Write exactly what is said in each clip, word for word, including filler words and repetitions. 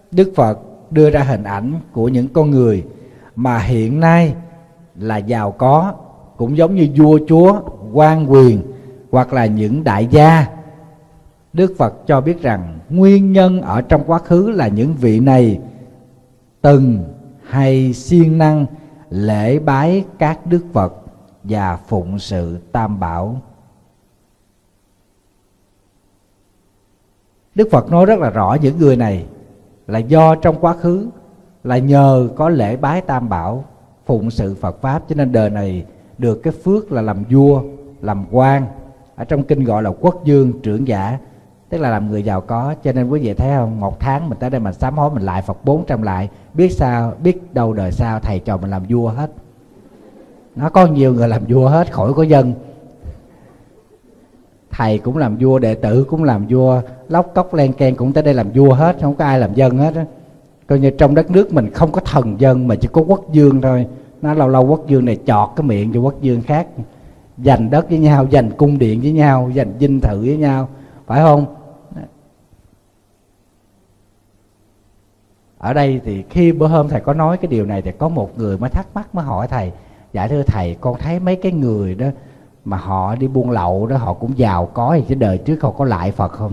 Đức Phật đưa ra hình ảnh của những con người mà hiện nay là giàu có, cũng giống như vua chúa, quan quyền hoặc là những đại gia. Đức Phật cho biết rằng nguyên nhân ở trong quá khứ là những vị này từng hay siêng năng lễ bái các đức Phật và phụng sự Tam Bảo. Đức Phật nói rất là rõ những người này là do trong quá khứ là nhờ có lễ bái Tam Bảo, phụng sự Phật Pháp, cho nên đời này được cái phước là làm vua, làm quan. Ở trong kinh gọi là quốc vương trưởng giả, tức là làm người giàu có. Cho nên quý vị thấy không, một tháng mình tới đây mình sám hối, mình lại Phật bốn trăm lại, biết sao, biết đâu đời sau thầy trò mình làm vua hết. Nó có nhiều người làm vua hết, khỏi có dân. Thầy cũng làm vua, đệ tử cũng làm vua, lóc cốc len ken cũng tới đây làm vua hết, không có ai làm dân hết á. Coi như trong đất nước mình không có thần dân mà chỉ có quốc vương thôi. Nó lâu lâu quốc vương này chọt cái miệng cho quốc vương khác, giành đất với nhau, giành cung điện với nhau, giành dinh thự với nhau, phải không? Ở đây thì khi bữa hôm thầy có nói cái điều này thì có một người mới thắc mắc, mới hỏi thầy: dạ thưa thầy, con thấy mấy cái người đó mà họ đi buôn lậu đó, họ cũng giàu có, thì chứ đời trước họ có lại Phật không?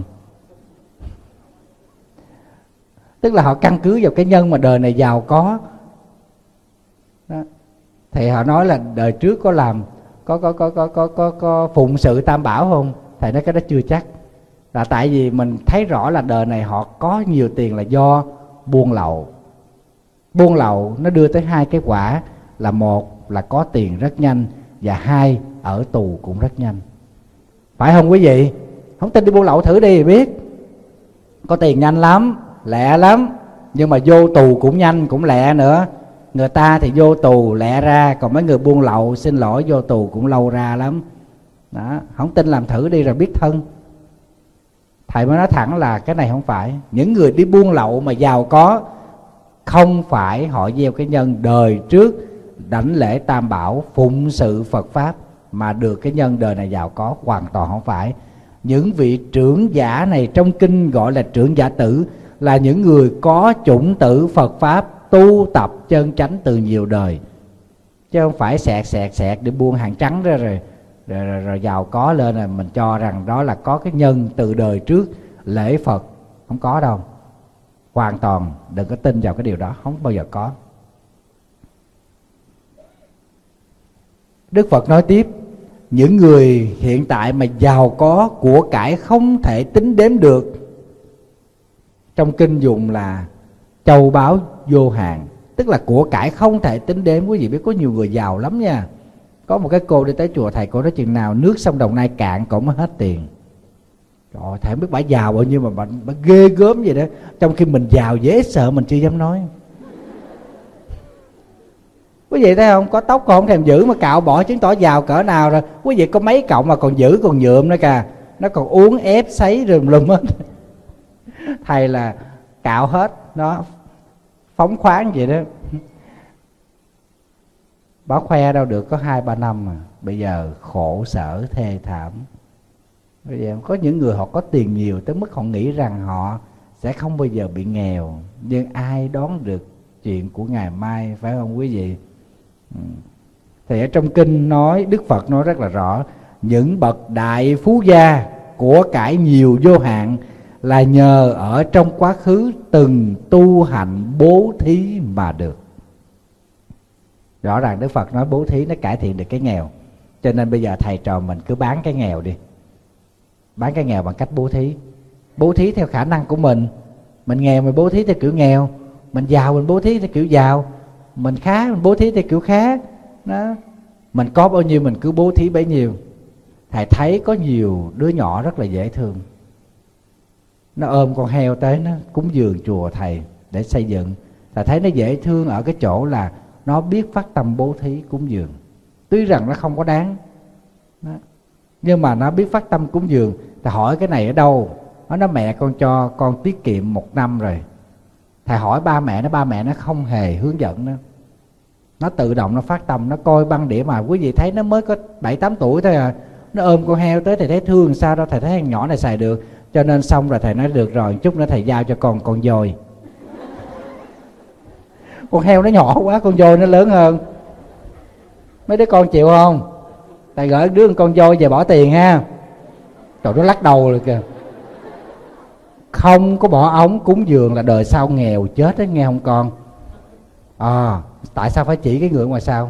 Tức là họ căn cứ vào cái nhân mà đời này giàu có đó. Thì họ nói là đời trước có làm có có có có có có, có phụng sự Tam Bảo không? Thầy nói cái đó chưa chắc. Là tại vì mình thấy rõ là đời này họ có nhiều tiền là do buôn lậu. Buôn lậu nó đưa tới hai cái quả là: một là có tiền rất nhanh, và hai ở tù cũng rất nhanh. Phải không quý vị? Không tin đi buôn lậu thử đi thì biết. Có tiền nhanh lắm, lẹ lắm, nhưng mà vô tù cũng nhanh cũng lẹ nữa. Người ta thì vô tù lẹ ra, còn mấy người buôn lậu xin lỗi vô tù cũng lâu ra lắm đó. Không tin làm thử đi rồi biết thân. Thầy mới nói thẳng là cái này không phải. Những người đi buôn lậu mà giàu có không phải họ gieo cái nhân đời trước đảnh lễ Tam Bảo, phụng sự Phật Pháp mà được cái nhân đời này giàu có, hoàn toàn không phải. Những vị trưởng giả này trong kinh gọi là trưởng giả tử, là những người có chủng tử Phật Pháp, tu tập chân chánh từ nhiều đời, chứ không phải xẹt xẹt xẹt để buôn hàng trắng ra rồi rồi, rồi, rồi giàu có lên là mình cho rằng đó là có cái nhân từ đời trước lễ Phật. Không có đâu. Hoàn toàn đừng có tin vào cái điều đó, không bao giờ có. Đức Phật nói tiếp: những người hiện tại mà giàu có của cải không thể tính đếm được, trong kinh dùng là châu báu vô hạn, tức là của cải không thể tính đếm. Quý vị biết có nhiều người giàu lắm nha. Có một cái cô đi tới chùa thầy, cô nói chừng nào nước sông Đồng Nai cạn cổ mới hết tiền. Trời ơi, thầy không biết bả giàu bao nhiêu mà bả, bả ghê gớm vậy đó. Trong khi mình giàu dễ sợ mình chưa dám nói. Quý vị thấy không? Có tóc còn không thèm giữ mà cạo bỏ, chứng tỏ giàu cỡ nào rồi. Quý vị có mấy cọng mà còn giữ, còn nhuộm nữa kìa. Nó còn uống ép sấy rùm lum hết. Thầy là cạo hết, nó phóng khoáng vậy đó. Bà khoe đâu được có hai ba năm mà bây giờ khổ sở thê thảm. Bây giờ có những người họ có tiền nhiều tới mức họ nghĩ rằng họ sẽ không bao giờ bị nghèo, nhưng ai đoán được chuyện của ngày mai, phải không quý vị? Thì ở trong kinh nói, Đức Phật nói rất là rõ: những bậc đại phú gia của cải nhiều vô hạn là nhờ ở trong quá khứ từng tu hạnh bố thí mà được. Rõ ràng Đức Phật nói bố thí nó cải thiện được cái nghèo. Cho nên bây giờ thầy trò mình cứ bán cái nghèo đi. Bán cái nghèo bằng cách bố thí. Bố thí theo khả năng của mình. Mình nghèo mình bố thí theo kiểu nghèo, mình giàu mình bố thí theo kiểu giàu, mình khá mình bố thí theo kiểu khá đó. Mình có bao nhiêu mình cứ bố thí bấy nhiêu. Thầy thấy có nhiều đứa nhỏ rất là dễ thương, nó ôm con heo tới nó cúng dường chùa thầy để xây dựng. Thầy thấy nó dễ thương ở cái chỗ là nó biết phát tâm bố thí cúng dường. Tuy rằng nó không có đáng đó, nhưng mà nó biết phát tâm cúng dường. Thầy hỏi cái này ở đâu? Nó nói mẹ con cho con tiết kiệm một năm rồi. Thầy hỏi ba mẹ nó, ba mẹ nó không hề hướng dẫn nữa. Nó tự động nó phát tâm, nó coi băng đĩa mà quý vị thấy nó mới có bảy tám tuổi thôi à. Nó ôm con heo tới, thầy thấy thương sao đâu, thầy thấy thằng nhỏ này xài được. Cho nên xong rồi thầy nói được rồi, chút nữa thầy giao cho con con dồi. Con heo nó nhỏ quá, con voi nó lớn hơn. Mấy đứa con chịu không? Tại gửi đứa con voi về bỏ tiền ha. Trời, nó lắc đầu rồi kìa. Không có bỏ ống cúng dường là đời sau nghèo chết đó, nghe không con? À, tại sao phải chỉ cái người ngoài sau?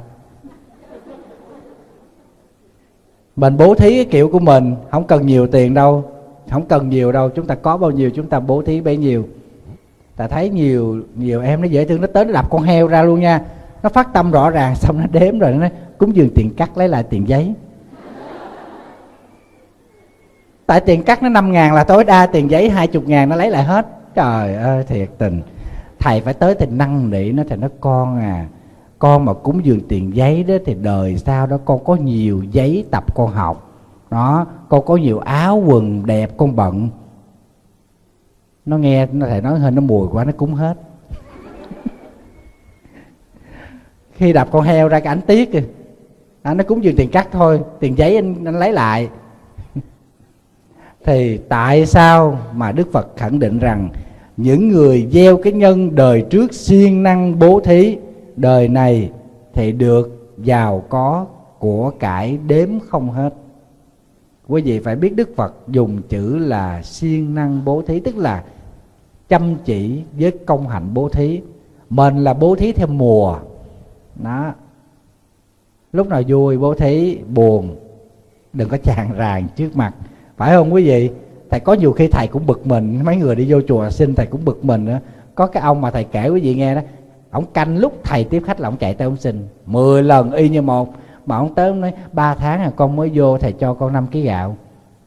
Mình bố thí cái kiểu của mình, không cần nhiều tiền đâu, không cần nhiều đâu, chúng ta có bao nhiêu chúng ta bố thí bấy nhiêu. Ta thấy nhiều nhiều em nó dễ thương, nó tới nó đập con heo ra luôn nha. Nó phát tâm rõ ràng, xong nó đếm rồi nó nói cúng dường tiền cắt lấy lại tiền giấy. Tại tiền cắt nó năm ngàn là tối đa, tiền giấy hai mươi ngàn nó lấy lại hết. Trời ơi thiệt tình. Thầy phải tới thì năn nỉ nó, thầy nói con à, con mà cúng dường tiền giấy đó thì đời sau đó con có nhiều giấy tập con học đó, con có nhiều áo quần đẹp con bận. Nó nghe nó thầy nói hơi nó mùi quá, nó cúng hết. Khi đập con heo ra cái ảnh tiếc kìa, anh nó cúng dường tiền cắt thôi, tiền giấy anh, anh lấy lại. Thì tại sao mà Đức Phật khẳng định rằng những người gieo cái nhân đời trước siêng năng bố thí, đời này thì được giàu có của cải đếm không hết. Quý vị phải biết Đức Phật dùng chữ là siêng năng bố thí, tức là chăm chỉ với công hạnh bố thí. Mình là bố thí theo mùa đó. Lúc nào vui bố thí, buồn đừng có tràn ràng trước mặt, phải không quý vị? Thầy có nhiều khi thầy cũng bực mình, mấy người đi vô chùa xin thầy cũng bực mình nữa. Có cái ông mà thầy kể quý vị nghe đó, ông canh lúc thầy tiếp khách là ông chạy tới ông xin mười lần y như một. Mà ông tới ông nói ba tháng là con mới vô, thầy cho con năm ký gạo.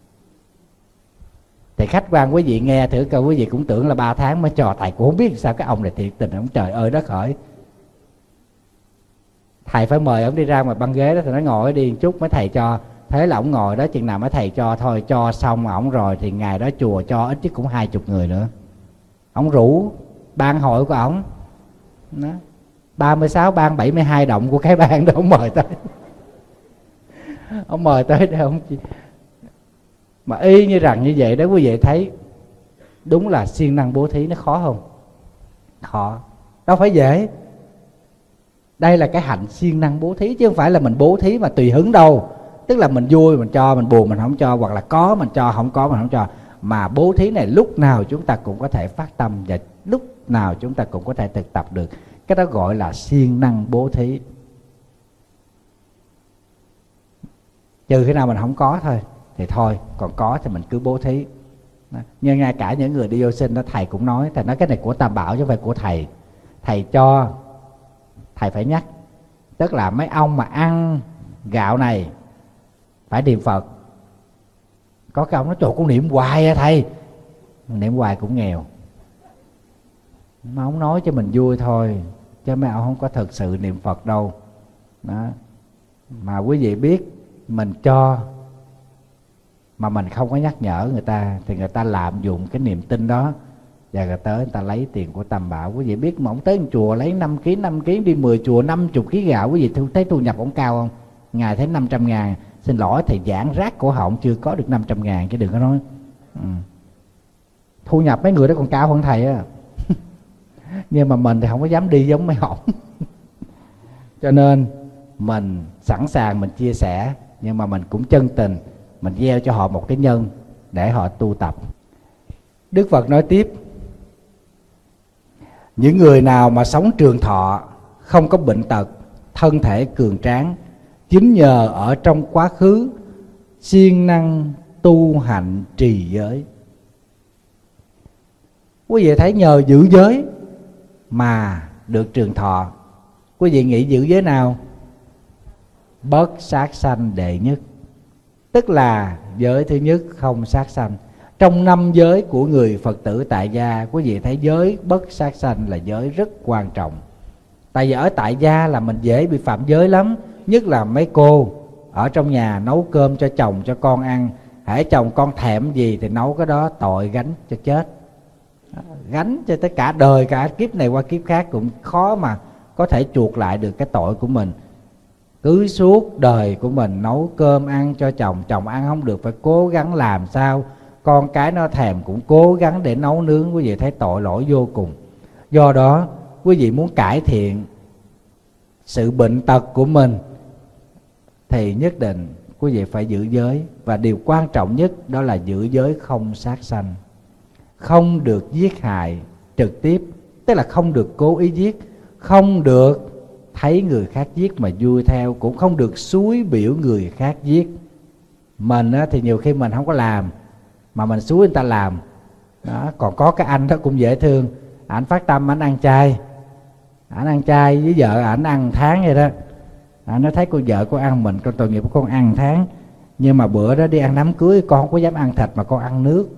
Thì khách quan quý vị nghe thử coi, quý vị cũng tưởng là ba tháng mới cho. Thầy cũng không biết sao cái ông này thiệt tình, ông trời ơi đất hỡi. Thầy phải mời ông đi ra ngoài băng ghế đó, thì nó ngồi đi một chút mới thầy cho. Thế là ông ngồi đó chừng nào mới thầy cho thôi. Cho xong ổng rồi thì ngày đó chùa cho ít nhất cũng hai chục người nữa. Ông rủ ban hội của ổng đó, ba mươi sáu ban bảy mươi hai động của cái ban đó ông mời tới. Ông mời tới để ông mà y như rằng như vậy đó, quý vị thấy đúng là siêng năng bố thí nó khó không? Khó, đâu phải dễ. Đây là cái hạnh siêng năng bố thí, chứ không phải là mình bố thí mà tùy hứng đâu. Tức là mình vui mình cho, mình buồn mình không cho, hoặc là có mình cho, không có mình không cho. Mà bố thí này lúc nào chúng ta cũng có thể phát tâm, và lúc nào chúng ta cũng có thể thực tập được. Cái đó gọi là siêng năng bố thí. Trừ khi nào mình không có thôi thì thôi, còn có thì mình cứ bố thí. Nhưng ngay cả những người đi vô sinh đó, thầy cũng nói, thầy nói cái này của Tam Bảo chứ không phải của thầy. Thầy cho, thầy phải nhắc. Tức là mấy ông mà ăn gạo này phải niệm Phật. Có cái ông nói trời con niệm hoài à thầy. Niệm hoài cũng nghèo. Mà ông nói cho mình vui thôi, chứ mấy ông không có thực sự niệm Phật đâu đó. Mà quý vị biết, mình cho mà mình không có nhắc nhở người ta thì người ta lạm dụng cái niềm tin đó, và người tới người ta lấy tiền của Tam Bảo. Quý vị biết mà ông tới chùa lấy năm ký năm ký, đi mười chùa năm mươi ký gạo, quý vị thấy thu nhập ông cao không? Ngày thấy năm trăm ngàn. Xin lỗi thầy giảng rác cổ họng chưa có được năm trăm ngàn chứ đừng có nói. ừ. Thu nhập mấy người đó còn cao hơn thầy á. Nhưng mà mình thì không có dám đi giống mấy ổng. Cho nên mình sẵn sàng mình chia sẻ, nhưng mà mình cũng chân tình, mình gieo cho họ một cái nhân để họ tu tập. Đức Phật nói tiếp, những người nào mà sống trường thọ, không có bệnh tật, thân thể cường tráng, chính nhờ ở trong quá khứ siêng năng tu hạnh trì giới. Quý vị thấy nhờ giữ giới mà được trường thọ. Quý vị nghĩ giữ giới nào? Bất sát sanh đệ nhất. Tức là giới thứ nhất không sát sanh. Trong năm giới của người Phật tử tại gia, quý vị thấy giới bất sát sanh là giới rất quan trọng. Tại vì ở tại gia là mình dễ bị phạm giới lắm. Nhất là mấy cô ở trong nhà nấu cơm cho chồng cho con ăn, hễ chồng con thèm gì thì nấu cái đó, tội gánh cho chết, gánh cho tới cả đời, cả kiếp này qua kiếp khác cũng khó mà có thể chuộc lại được cái tội của mình. Cứ suốt đời của mình nấu cơm ăn cho chồng, chồng ăn không được phải cố gắng làm sao, con cái nó thèm cũng cố gắng để nấu nướng. Quý vị thấy tội lỗi vô cùng. Do đó quý quý vị muốn cải thiện sự bệnh tật của mình thì nhất định quý vị phải giữ giới. Và điều quan trọng nhất đó là giữ giới không sát sanh, không được giết hại trực tiếp, tức là không được cố ý giết, không được thấy người khác giết mà vui theo, cũng không được xúi biểu người khác giết. Mình á, thì nhiều khi mình không có làm mà mình xúi người ta làm đó. Còn có cái anh đó cũng dễ thương, ảnh phát tâm ảnh ăn chay, ảnh ăn chay với vợ ảnh ăn tháng vậy đó. Ảnh nó thấy con vợ con ăn mình, con tội nghiệp của con ăn tháng, nhưng mà bữa đó đi ăn đám cưới con không có dám ăn thịt mà con ăn nước.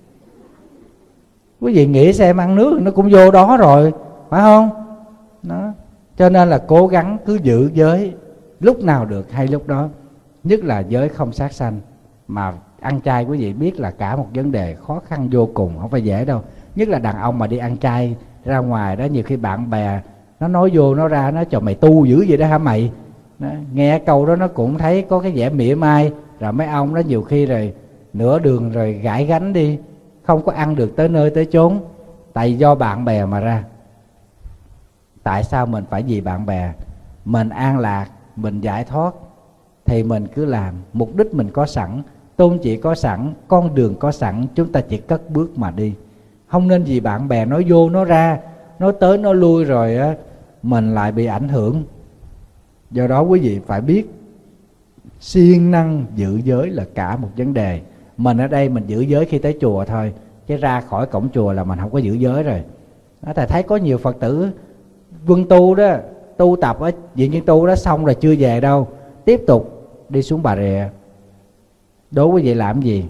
Quý vị nghĩ xem, ăn nước nó cũng vô đó rồi, phải không? Đó. Cho nên là cố gắng cứ giữ giới lúc nào được hay lúc đó, nhất là giới không sát sanh. Mà ăn chay quý vị biết là cả một vấn đề khó khăn vô cùng, không phải dễ đâu. Nhất là đàn ông mà đi ăn chay ra ngoài đó, nhiều khi bạn bè nó nói vô nó ra, nó cho mày tu dữ vậy đó hả mày đó. Nghe câu đó nó cũng thấy có cái vẻ mỉa mai, rồi mấy ông đó nhiều khi rồi nửa đường rồi gãi gánh đi, không có ăn được tới nơi tới chốn, tại do bạn bè mà ra. Tại sao mình phải vì bạn bè? Mình an lạc, mình giải thoát thì mình cứ làm. Mục đích mình có sẵn, tôn chỉ có sẵn, con đường có sẵn, chúng ta chỉ cất bước mà đi. Không nên vì bạn bè nói vô nói ra, nói tới nói lui rồi á, mình lại bị ảnh hưởng. Do đó quý vị phải biết siêng năng giữ giới là cả một vấn đề. Mình ở đây mình giữ giới khi tới chùa thôi, chứ ra khỏi cổng chùa là mình không có giữ giới rồi đó. Thầy thấy có nhiều Phật tử quân tu đó, tu tập ở viện Nhân Tu đó xong rồi chưa về đâu, tiếp tục đi xuống Bà Rịa. Đố quý vị làm gì?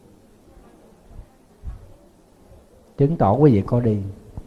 Chứng tỏ quý vị có đi.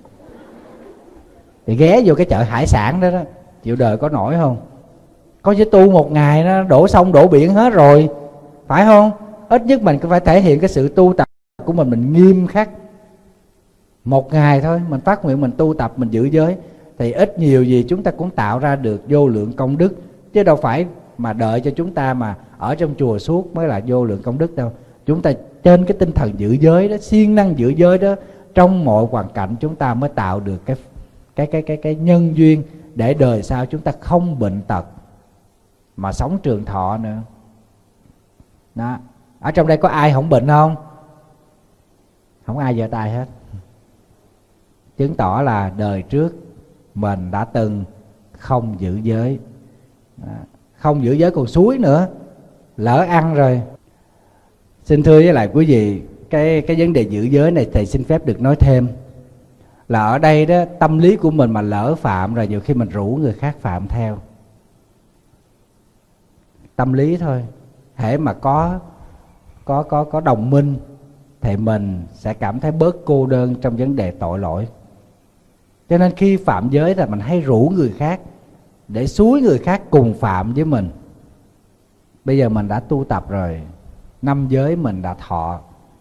Thì ghé vô cái chợ hải sản đó đó, chịu đời có nổi không? Có chứ tu một ngày nó đổ sông đổ biển hết rồi, phải không? Ít nhất mình cũng phải thể hiện cái sự tu tập của mình, mình nghiêm khắc. Một ngày thôi mình phát nguyện mình tu tập, mình giữ giới, thì ít nhiều gì chúng ta cũng tạo ra được vô lượng công đức. Chứ đâu phải mà đợi cho chúng ta mà ở trong chùa suốt mới là vô lượng công đức đâu. Chúng ta trên cái tinh thần giữ giới đó, siêng năng giữ giới đó, trong mọi hoàn cảnh chúng ta mới tạo được cái cái cái cái cái nhân duyên để đời sau chúng ta không bệnh tật mà sống trường thọ nữa. Đó. Ở trong đây có ai không bệnh không? Không ai giơ tay hết. Chứng tỏ là đời trước mình đã từng không giữ giới. Đó. Không giữ giới còn suối nữa, lỡ ăn rồi. Xin thưa với lại quý vị, cái cái vấn đề giữ giới này thầy xin phép được nói thêm là ở đây đó, tâm lý của mình mà lỡ phạm rồi, nhiều khi mình rủ người khác phạm theo. Tâm lý thôi. Hễ mà có có có có đồng minh thì mình sẽ cảm thấy bớt cô đơn trong vấn đề tội lỗi. Cho nên khi phạm giới là mình hay rủ người khác để xúi người khác cùng phạm với mình. Bây giờ mình đã tu tập rồi, năm giới mình đã thọ,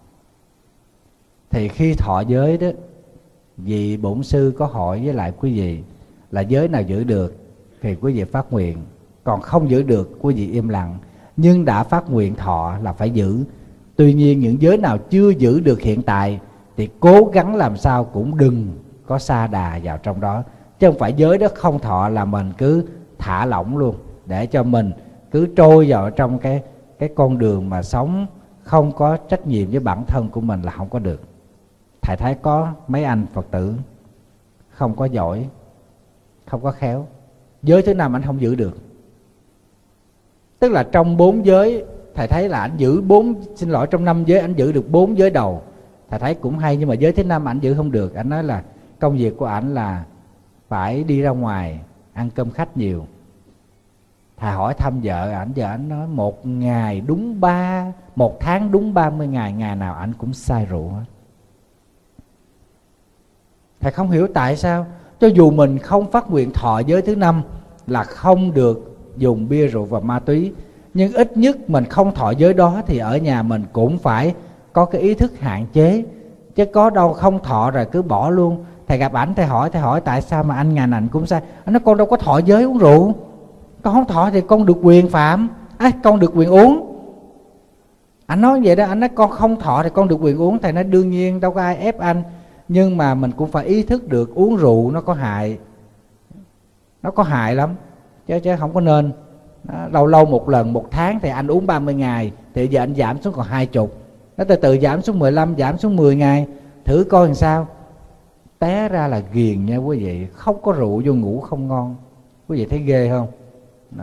thì khi thọ giới đó, vị bổn sư có hỏi với lại quý vị là giới nào giữ được thì quý vị phát nguyện, còn không giữ được quý vị im lặng. Nhưng đã phát nguyện thọ là phải giữ. Tuy nhiên những giới nào chưa giữ được hiện tại thì cố gắng làm sao cũng đừng có sa đà vào trong đó. Chứ không phải giới đó không thọ là mình cứ thả lỏng luôn, để cho mình cứ trôi vào trong cái cái con đường mà sống không có trách nhiệm với bản thân của mình là không có được. Thầy thấy có mấy anh Phật tử không có giỏi, không có khéo, giới thứ năm anh không giữ được. Tức là trong bốn giới thầy thấy là anh giữ bốn, xin lỗi, trong năm giới anh giữ được bốn giới đầu, thầy thấy cũng hay. Nhưng mà giới thứ năm anh giữ không được. Anh nói là công việc của anh là phải đi ra ngoài ăn cơm khách nhiều. Thầy hỏi thăm vợ ảnh, vợ ảnh nói một ngày đúng ba, một tháng đúng ba mươi ngày, ngày nào ảnh cũng say rượu hết. Thầy không hiểu tại sao, cho dù mình không phát nguyện thọ giới thứ năm là không được dùng bia rượu và ma túy, nhưng ít nhất mình không thọ giới đó thì ở nhà mình cũng phải có cái ý thức hạn chế. Chứ có đâu không thọ rồi cứ bỏ luôn. Thầy gặp ảnh, thầy hỏi, thầy hỏi tại sao mà anh ngày nào anh cũng say. Anh nói con đâu có thọ giới uống rượu. Con không thọ thì con được quyền phạm, à, con được quyền uống. Anh nói vậy đó, anh nói con không thọ thì con được quyền uống. Thầy nói đương nhiên đâu có ai ép anh. Nhưng mà mình cũng phải ý thức được uống rượu nó có hại. Nó có hại lắm, chứ chứ không có nên. Đó, lâu lâu một lần một tháng thì anh uống ba mươi ngày, thì giờ anh giảm xuống còn hai chục. Nó từ từ giảm xuống mười lăm, giảm xuống mười ngày. Thử coi làm sao. Té ra là ghiền nha quý vị. Không có rượu vô ngủ không ngon. Quý vị thấy ghê không? Đó.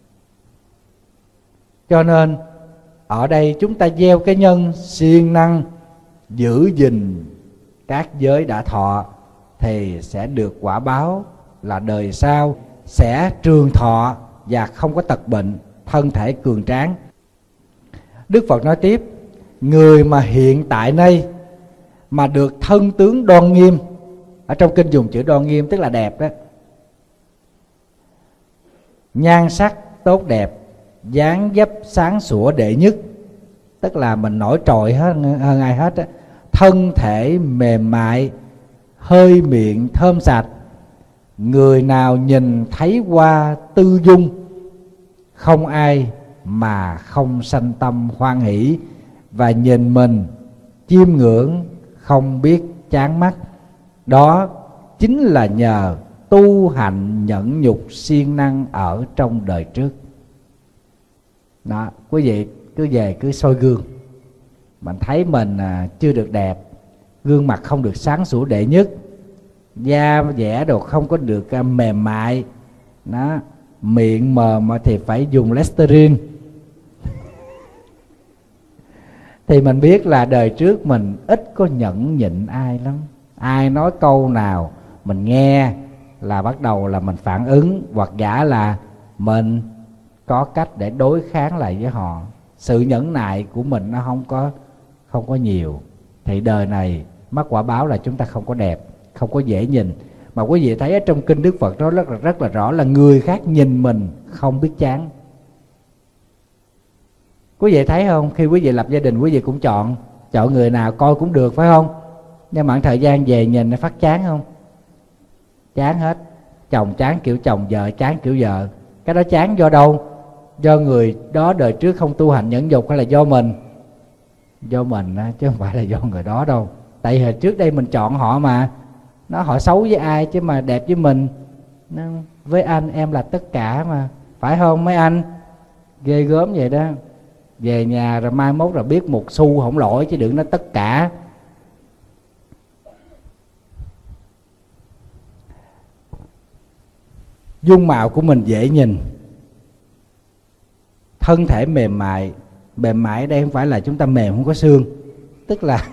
Cho nên ở đây chúng ta gieo cái nhân siêng năng giữ gìn các giới đã thọ, thì sẽ được quả báo là đời sau sẽ trường thọ và không có tật bệnh, thân thể cường tráng. Đức Phật nói tiếp, người mà hiện tại nay mà được thân tướng đoan nghiêm, ở trong kinh dùng chữ đoan nghiêm tức là đẹp đó, nhan sắc tốt đẹp, dáng dấp sáng sủa đệ nhất, tức là mình nổi trội hơn, hơn ai hết đó. Thân thể mềm mại, hơi miệng thơm sạch, người nào nhìn thấy qua tư dung, không ai mà không sanh tâm hoan hỷ, và nhìn mình chiêm ngưỡng không biết chán mắt. Đó chính là nhờ tu hành nhẫn nhục siêng năng ở trong đời trước. Đó, quý vị cứ về cứ soi gương, mình thấy mình à, chưa được đẹp, gương mặt không được sáng sủa đệ nhất, da dẻ đồ không có được à, mềm mại, đó, miệng mờ mà thì phải dùng Listerine, thì mình biết là đời trước mình ít có nhẫn nhịn ai lắm. Ai nói câu nào mình nghe là bắt đầu là mình phản ứng, hoặc giả là mình có cách để đối kháng lại với họ. Sự nhẫn nại của mình nó không có không có nhiều, thì đời này mắc quả báo là chúng ta không có đẹp, không có dễ nhìn. Mà quý vị thấy ở trong kinh Đức Phật đó rất là rất là rõ là người khác nhìn mình không biết chán. Quý vị thấy không, khi quý vị lập gia đình quý vị cũng chọn chọn người nào coi cũng được, phải không? Nhưng mà thời gian về nhìn nó phát chán không? Chán hết. Chồng chán kiểu chồng, vợ chán kiểu vợ. Cái đó chán do đâu? Do người đó đời trước không tu hành nhẫn nhục, hay là do mình? Do mình chứ không phải là do người đó đâu. Tại vì trước đây mình chọn họ mà. Nó họ xấu với ai chứ mà đẹp với mình. Nó, với anh em là tất cả mà, phải không mấy anh? Ghê gớm vậy đó. Về nhà rồi mai mốt rồi biết một xu không lỗi, chứ đừng nói tất cả. Dung mạo của mình dễ nhìn, thân thể mềm mại. Mềm mại ở đây không phải là chúng ta mềm không có xương, tức là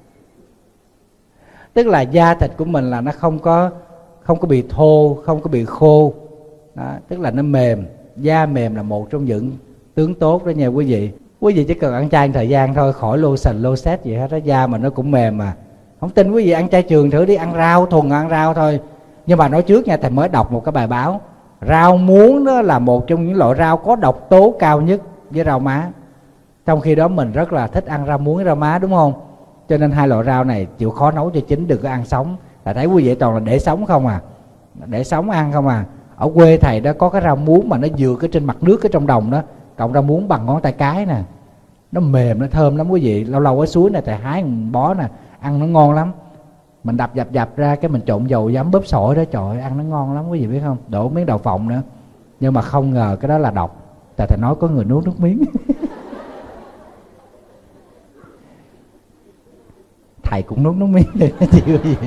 tức là da thịt của mình là nó không có không có bị thô, không có bị khô đó, tức là nó mềm. Da mềm là một trong những tướng tốt đó nha quý vị. Quý vị chỉ cần ăn chay thời gian thôi, khỏi lotion loset gì hết đó, da mà nó cũng mềm mà. Không tin quý vị ăn chay trường thử đi, ăn rau thuần, ăn rau thôi. Nhưng mà nói trước nha, thầy mới đọc một cái bài báo, rau muống đó là một trong những loại rau có độc tố cao nhất với rau má. Trong khi đó mình rất là thích ăn rau muống, rau má, đúng không? Cho nên hai loại rau này chịu khó nấu cho chín, đừng có ăn sống. Là thấy quý vị toàn là để sống không à, để sống ăn không à. Ở quê thầy đó có cái rau muống mà nó dừa cái trên mặt nước cái trong đồng đó, cộng rau muống bằng ngón tay cái nè, nó mềm, nó thơm lắm quý vị. Lâu lâu ở suối này thầy hái một bó nè, ăn nó ngon lắm. Mình đập dập dập ra cái mình trộn dầu giấm bóp sỏi đó, trời ơi, ăn nó ngon lắm quý vị biết không, đổ miếng đậu phộng nữa. Nhưng mà không ngờ cái đó là độc. Tại thầy nói có người nuốt nước miếng. Thầy cũng nuốt nước miếng để nó chịu gì.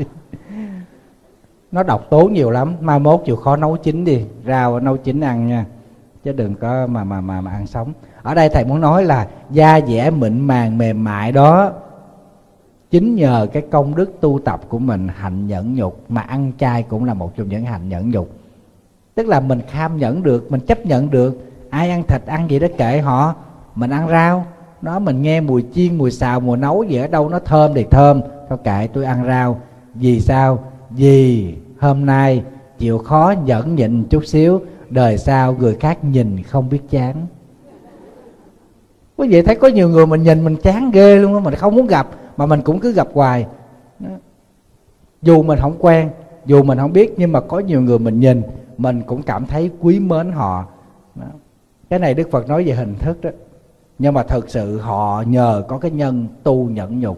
Nó độc tố nhiều lắm. Mai mốt chịu khó nấu chín đi, rau nấu chín ăn nha, chứ đừng có mà mà mà, mà ăn sống. Ở đây thầy muốn nói là da dẻ mịn màng mềm mại đó chính nhờ cái công đức tu tập của mình, hạnh nhẫn nhục. Mà ăn chay cũng là một trong những hạnh nhẫn nhục. Tức là mình kham nhẫn được, mình chấp nhận được. Ai ăn thịt ăn gì đó kệ họ, mình ăn rau nó, mình nghe mùi chiên, mùi xào, mùi nấu gì ở đâu nó thơm thì thơm, thôi kệ tôi ăn rau. Vì sao? Vì hôm nay chịu khó nhẫn nhịn chút xíu, đời sau người khác nhìn không biết chán. Quý vị thấy có nhiều người mình nhìn mình chán ghê luôn đó, mình không muốn gặp mà mình cũng cứ gặp hoài đó. Dù mình không quen, dù mình không biết, nhưng mà có nhiều người mình nhìn mình cũng cảm thấy quý mến họ đó. Cái này Đức Phật nói về hình thức đó, nhưng mà thực sự họ nhờ có cái nhân tu nhẫn nhục.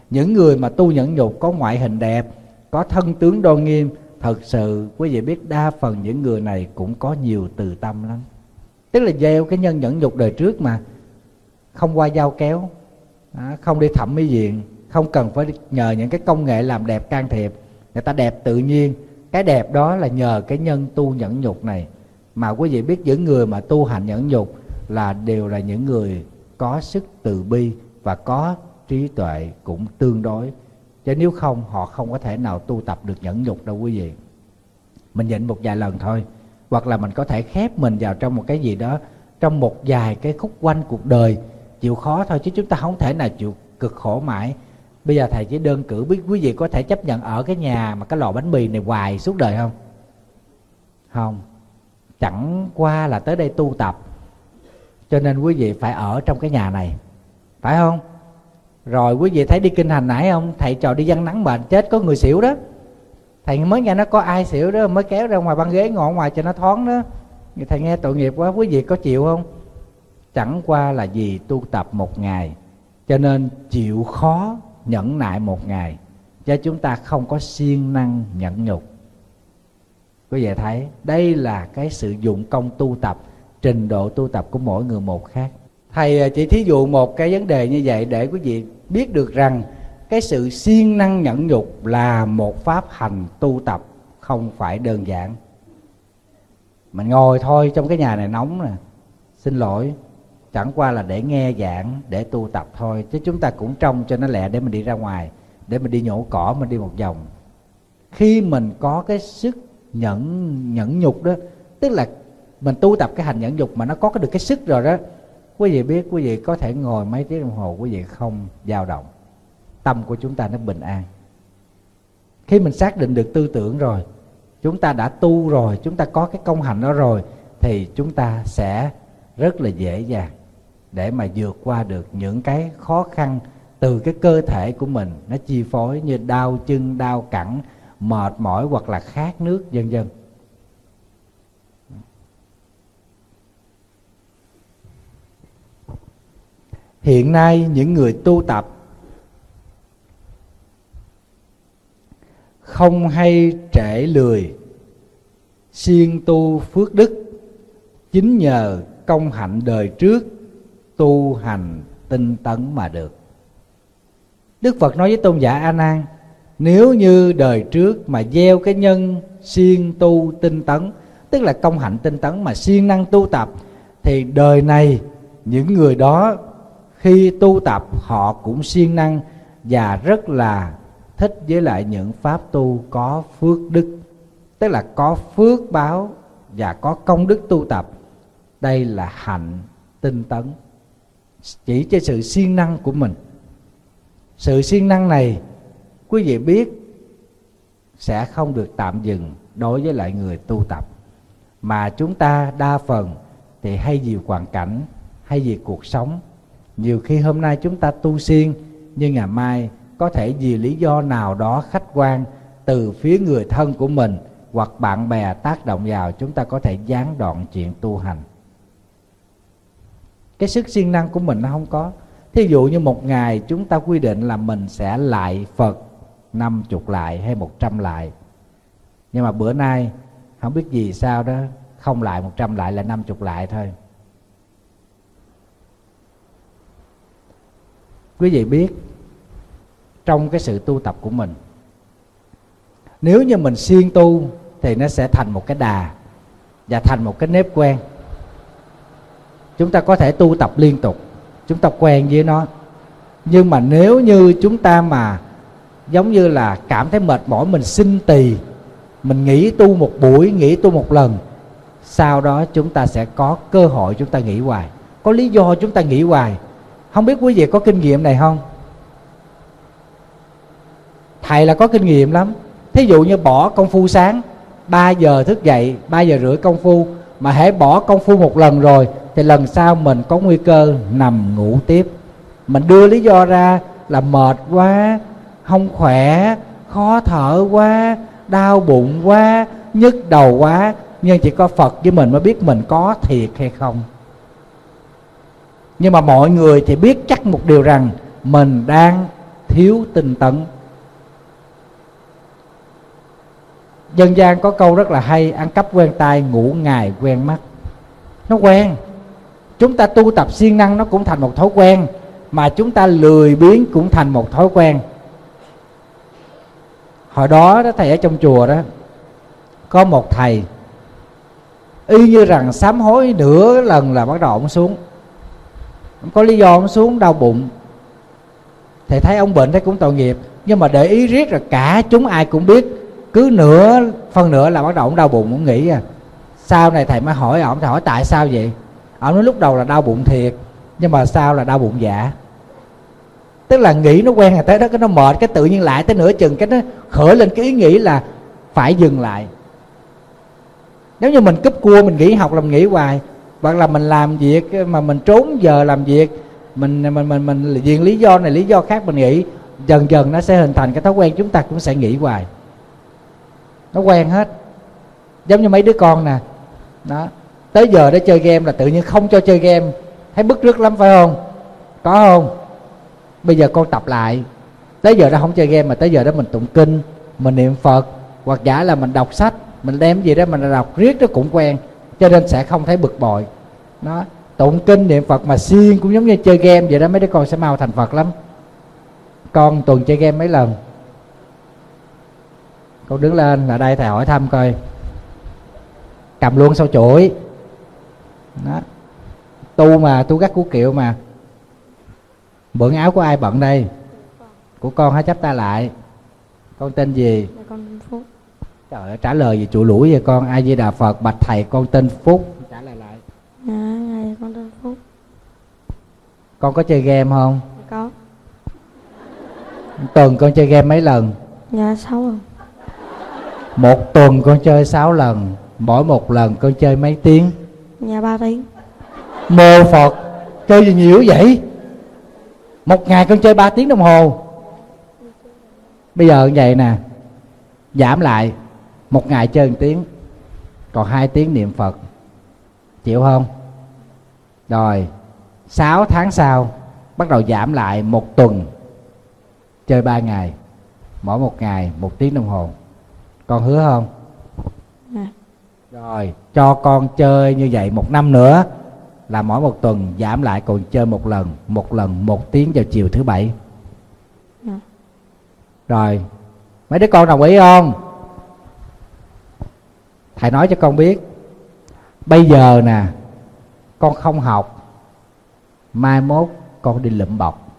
Những người mà tu nhẫn nhục có ngoại hình đẹp, có thân tướng đoan nghiêm, thật sự quý vị biết đa phần những người này cũng có nhiều từ tâm lắm. Tức là gieo cái nhân nhẫn nhục đời trước mà không qua dao kéo, không đi thẩm mỹ viện, không cần phải nhờ những cái công nghệ làm đẹp can thiệp. Người ta đẹp tự nhiên. Cái đẹp đó là nhờ cái nhân tu nhẫn nhục này. Mà quý vị biết những người mà tu hành nhẫn nhục là đều là những người có sức từ bi và có trí tuệ cũng tương đối. Chứ nếu không họ không có thể nào tu tập được nhẫn nhục đâu quý vị. Mình nhịn một vài lần thôi, hoặc là mình có thể khép mình vào trong một cái gì đó, trong một vài cái khúc quanh cuộc đời, chịu khó thôi, chứ chúng ta không thể nào chịu cực khổ mãi. Bây giờ thầy chỉ đơn cử, biết quý vị có thể chấp nhận ở cái nhà mà cái lò bánh mì này hoài suốt đời không? Không. Chẳng qua là tới đây tu tập, cho nên quý vị phải ở trong cái nhà này, phải không? Rồi quý vị thấy đi kinh hành nãy không? Thầy trò đi dân nắng bệnh chết có người xỉu đó. Thầy mới nghe nó có ai xỉu đó, mới kéo ra ngoài băng ghế ngồi ngoài cho nó thoáng đó. Thầy nghe tội nghiệp quá, quý vị có chịu không? Chẳng qua là vì tu tập một ngày, cho nên chịu khó nhẫn nại một ngày, cho chúng ta không có siêng năng nhẫn nhục. Quý vị thấy đây là cái sự dụng công tu tập, trình độ tu tập của mỗi người một khác. Thầy chỉ thí dụ một cái vấn đề như vậy để quý vị biết được rằng cái sự siêng năng nhẫn nhục là một pháp hành tu tập không phải đơn giản. Mình ngồi thôi trong cái nhà này nóng nè, xin lỗi, chẳng qua là để nghe giảng, để tu tập thôi, chứ chúng ta cũng trông cho nó lẹ để mình đi ra ngoài, để mình đi nhổ cỏ, mình đi một vòng. Khi mình có cái sức nhẫn nhẫn nhục đó, tức là mình tu tập cái hành nhẫn nhục mà nó có được cái sức rồi đó, quý vị biết quý vị có thể ngồi mấy tiếng đồng hồ quý vị không dao động, tâm của chúng ta nó bình an. Khi mình xác định được tư tưởng rồi, chúng ta đã tu rồi, chúng ta có cái công hạnh đó rồi, thì chúng ta sẽ rất là dễ dàng để mà vượt qua được những cái khó khăn từ cái cơ thể của mình nó chi phối, như đau chân, đau cẳng, mệt mỏi hoặc là khát nước vân vân. Hiện nay những người tu tập không hay trễ lười, siêng tu phước đức, chính nhờ công hạnh đời trước tu hành tinh tấn mà được. Đức Phật nói với tôn giả A Nan, nếu như đời trước mà gieo cái nhân siêng tu tinh tấn, tức là công hạnh tinh tấn mà siêng năng tu tập, thì đời này những người đó khi tu tập họ cũng siêng năng và rất là thích với lại những pháp tu có phước đức, tức là có phước báo và có công đức tu tập. Đây là hạnh tinh tấn, chỉ cho sự siêng năng của mình. Sự siêng năng này quý vị biết sẽ không được tạm dừng đối với lại người tu tập, mà chúng ta đa phần thì hay vì hoàn cảnh, hay vì cuộc sống. Nhiều khi hôm nay chúng ta tu siêng, nhưng ngày mai có thể vì lý do nào đó khách quan từ phía người thân của mình hoặc bạn bè tác động vào, chúng ta có thể gián đoạn chuyện tu hành. Cái sức siêng năng của mình nó không có. Thí dụ như một ngày chúng ta quy định là mình sẽ lại Phật năm chục lại hay một trăm lại, nhưng mà bữa nay không biết gì sao đó, không lại một trăm lại là năm chục lại thôi. Quý vị biết trong cái sự tu tập của mình, nếu như mình siêng tu thì nó sẽ thành một cái đà và thành một cái nếp quen. Chúng ta có thể tu tập liên tục, chúng ta quen với nó. Nhưng mà nếu như chúng ta mà giống như là cảm thấy mệt mỏi, mình xin tì, mình nghỉ tu một buổi, nghỉ tu một lần, sau đó chúng ta sẽ có cơ hội chúng ta nghỉ hoài, có lý do chúng ta nghỉ hoài. Không biết quý vị có kinh nghiệm này không? Thầy là có kinh nghiệm lắm. Thí dụ như bỏ công phu sáng, ba giờ thức dậy, ba giờ rưỡi công phu, mà hễ bỏ công phu một lần rồi thì lần sau mình có nguy cơ nằm ngủ tiếp. Mình đưa lý do ra là mệt quá, không khỏe, khó thở quá, đau bụng quá, nhức đầu quá. Nhưng chỉ có Phật với mình mới biết mình có thiệt hay không. Nhưng mà mọi người thì biết chắc một điều rằng mình đang thiếu tinh tấn. Dân gian có câu rất là hay: ăn cắp quen tai, ngủ ngày quen mắt. Nó quen. Chúng ta tu tập siêng năng nó cũng thành một thói quen, mà chúng ta lười biếng cũng thành một thói quen. Hồi đó, đó thầy ở trong chùa đó, có một thầy y như rằng sám hối nửa lần là bắt đầu ông xuống. Không có lý do ông xuống, đau bụng. Thầy thấy ông bệnh thấy cũng tội nghiệp, nhưng mà để ý riết rồi cả chúng ai cũng biết, cứ nửa phân nửa là bắt đầu ông đau bụng. Ông nghĩ à, sau này thầy mới hỏi ổng, thầy hỏi tại sao vậy. Ông nói lúc đầu là đau bụng thiệt, nhưng mà sau là đau bụng dạ. Tức là nghĩ nó quen rồi tới đó cái nó mệt, cái tự nhiên lại tới nửa chừng cái nó khởi lên cái ý nghĩ là phải dừng lại. Nếu như mình cúp cua, mình nghỉ học là mình nghỉ hoài, hoặc là mình làm việc mà mình trốn giờ làm việc, mình mình mình mình viện lý do này lý do khác mình nghỉ, dần dần nó sẽ hình thành cái thói quen, chúng ta cũng sẽ nghỉ hoài. Nó quen hết. Giống như mấy đứa con nè, đó, tới giờ để chơi game là tự nhiên không cho chơi game, thấy bức rứt lắm phải không? Có không? Bây giờ con tập lại, tới giờ đó không chơi game mà tới giờ đó mình tụng kinh, mình niệm Phật, hoặc giả là mình đọc sách, mình đem gì đó mình đọc riết nó cũng quen, cho nên sẽ không thấy bực bội. Nó tụng kinh niệm Phật mà siêng cũng giống như chơi game vậy đó, mấy đứa con sẽ mau thành Phật lắm. Con tuần chơi game mấy lần? Con đứng lên là đây thầy hỏi thăm coi. Cầm luôn sau chuỗi. Đó. Tu mà, tu gắt cú kiệu mà. Bận áo của ai bận đây? Của con hả? Chắp tay lại. Con tên gì? Dạ, con tên Phúc. Trời ơi, trả lời gì trụ lũi vậy con? A Di Đà Phật, bạch thầy con tên Phúc. Trả lời lại. Dạ, dạ con tên Phúc. Con có chơi game không? Dạ, có. Tuần con chơi game mấy lần? Dạ sáu lần. Một tuần con chơi sáu lần. Mỗi một lần con chơi mấy tiếng? Dạ ba tiếng. Mô Phật, chơi gì nhiều vậy? Một ngày con chơi ba tiếng đồng hồ. Bây giờ như vậy nè, giảm lại, một ngày chơi một tiếng, còn hai tiếng niệm Phật, chịu không? Rồi sáu tháng sau bắt đầu giảm lại, một tuần chơi ba ngày, mỗi một ngày một tiếng đồng hồ. Con hứa không? Dạ. Rồi cho con chơi như vậy một năm nữa, là mỗi một tuần giảm lại còn chơi một lần, một lần một tiếng vào chiều thứ bảy. Dạ. Rồi mấy đứa con đồng ý không? Thầy nói cho con biết, bây giờ nè, con không học, mai mốt con đi lụm bọc.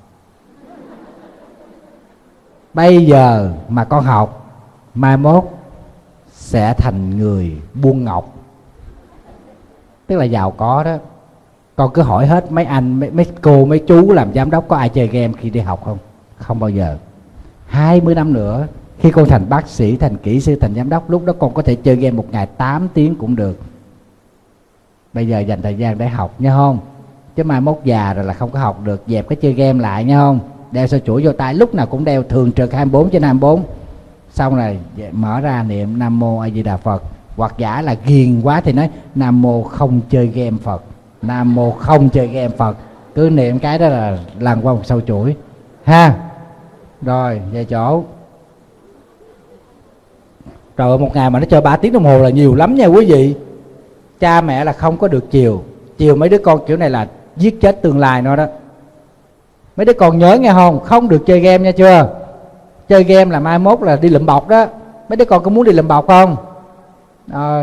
Bây giờ mà con học, mai mốt sẽ thành người buôn ngọc, tức là giàu có đó. Con cứ hỏi hết mấy anh, mấy, mấy cô, mấy chú làm giám đốc có ai chơi game khi đi học không? Không bao giờ. Hai mươi năm nữa, khi con thành bác sĩ, thành kỹ sư, thành giám đốc, lúc đó con có thể chơi game một ngày tám tiếng cũng được. Bây giờ dành thời gian để học nha không? Chứ mai mốt già rồi là không có học được. Dẹp cái chơi game lại nha không? Đeo sợi chuỗi vô tay, lúc nào cũng đeo thường trực hai mươi bốn trên hai mươi bốn. Xong rồi mở ra niệm Nam Mô A Di Đà Phật. Hoặc giả là ghiền quá thì nói Nam Mô không chơi game Phật, Nam Mô không chơi game Phật. Cứ niệm cái đó là lần qua một sâu chuỗi ha. Rồi về chỗ. Rồi một ngày mà nó chơi ba tiếng đồng hồ là nhiều lắm nha quý vị. Cha mẹ là không có được chiều. Chiều mấy đứa con kiểu này là giết chết tương lai nó đó. Mấy đứa con nhớ nghe không? Không được chơi game nha chưa? Chơi game là mai mốt là đi lụm bọc đó. Mấy đứa con có muốn đi lụm bọc không? À,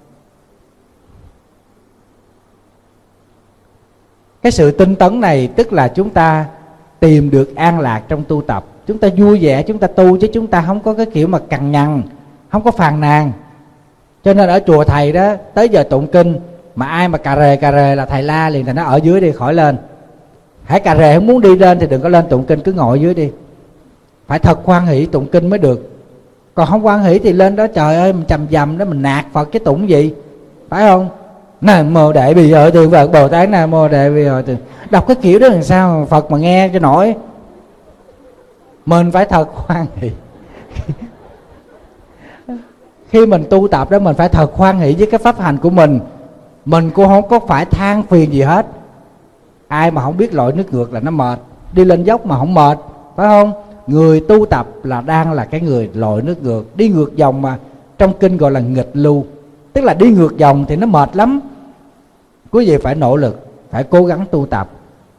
cái sự tinh tấn này tức là chúng ta tìm được an lạc trong tu tập. Chúng ta vui vẻ, chúng ta tu, chứ chúng ta không có cái kiểu mà cằn nhằn, không có phàn nàn. Cho nên ở chùa thầy đó, tới giờ tụng kinh mà ai mà cà rề cà rề là thầy la liền, thầy nói ở dưới đi khỏi lên. Hãy cà rề không muốn đi lên thì đừng có lên tụng kinh, cứ ngồi dưới đi. Phải thật hoan hỷ tụng kinh mới được. Còn không hoan hỷ thì lên đó trời ơi mình chầm dầm đó, mình nạt Phật cái tụng gì, phải không? Nam Mô Đại Bi Hội Thượng Phật Bồ Tát, Nam Mô Đại Bi Hội Thượng. Đọc cái kiểu đó làm sao Phật mà nghe cho nổi. Mình phải thật hoan hỷ. Khi mình tu tập đó, mình phải thật hoan hỷ với cái pháp hành của mình. Mình cũng không có phải than phiền gì hết. Ai mà không biết lội nước ngược là nó mệt. Đi lên dốc mà không mệt, phải không? người tu tập là đang là cái người lội nước ngược, đi ngược dòng, mà trong kinh gọi là nghịch lưu, tức là đi ngược dòng thì nó mệt lắm. Quý vị phải nỗ lực, phải cố gắng tu tập.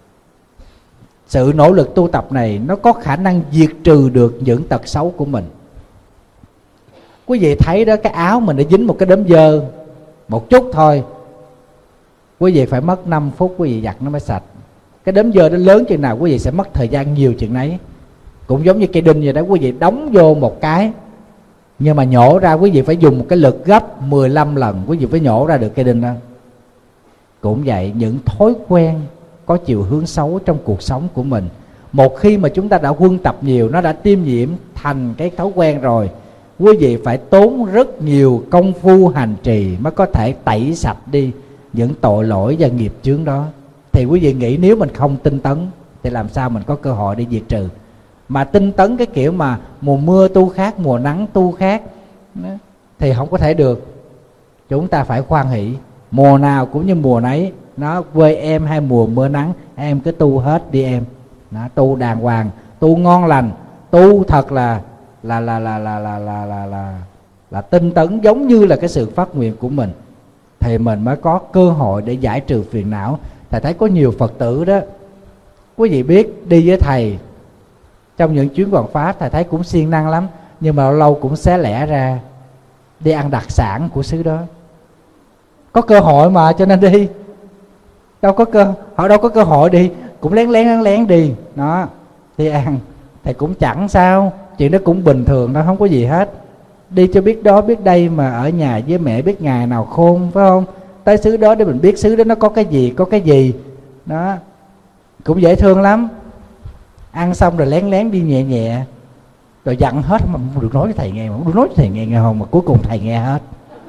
Sự nỗ lực tu tập này nó có khả năng diệt trừ được những tật xấu của mình. Quý vị thấy đó, cái áo mình đã dính một cái đốm dơ một chút thôi, quý vị phải mất năm phút quý vị giặt nó mới sạch. Cái đốm dơ nó lớn chừng nào quý vị sẽ mất thời gian nhiều chừng nấy. Cũng giống như cây đinh vậy đó, quý vị đóng vô một cái, nhưng mà nhổ ra quý vị phải dùng một cái lực gấp mười lăm lần quý vị phải nhổ ra được cây đinh đó. Cũng vậy, những thói quen có chiều hướng xấu trong cuộc sống của mình, một khi mà chúng ta đã huân tập nhiều, nó đã tiêm nhiễm thành cái thói quen rồi, quý vị phải tốn rất nhiều công phu hành trì mới có thể tẩy sạch đi những tội lỗi và nghiệp chướng đó. Thì quý vị nghĩ nếu mình không tinh tấn thì làm sao mình có cơ hội để diệt trừ? Mà tinh tấn cái kiểu mà mùa mưa tu khác, mùa nắng tu khác thì không có thể được. Chúng ta phải khoan hỷ, mùa nào cũng như mùa nấy. Nó quê em hay mùa mưa nắng, em cứ tu hết đi em. Nó tu đàng hoàng, tu ngon lành, tu thật là là là là là là là là là, là tinh tấn, giống như là cái sự phát nguyện của mình, thì mình mới có cơ hội để giải trừ phiền não. Thầy thấy có nhiều Phật tử đó, quý vị biết đi với thầy trong những chuyến hoàn pháp, thầy thấy cũng siêng năng lắm, nhưng mà lâu lâu cũng xé lẻ ra đi ăn đặc sản của xứ đó. Có cơ hội mà cho nên đi, đâu có cơ họ đâu có cơ hội đi, cũng lén lén lén lén đi đó, đi ăn. Thầy cũng chẳng sao, chuyện đó cũng bình thường, nó không có gì hết. Đi cho biết đó biết đây, mà ở nhà với mẹ biết ngày nào khôn, phải không? Tới xứ đó để mình biết xứ đó nó có cái gì, có cái gì đó, cũng dễ thương lắm. Ăn xong rồi lén lén đi nhẹ nhẹ, rồi dặn hết mà không được nói với thầy nghe, mà không được nói với thầy nghe nghe không, mà cuối cùng thầy nghe hết.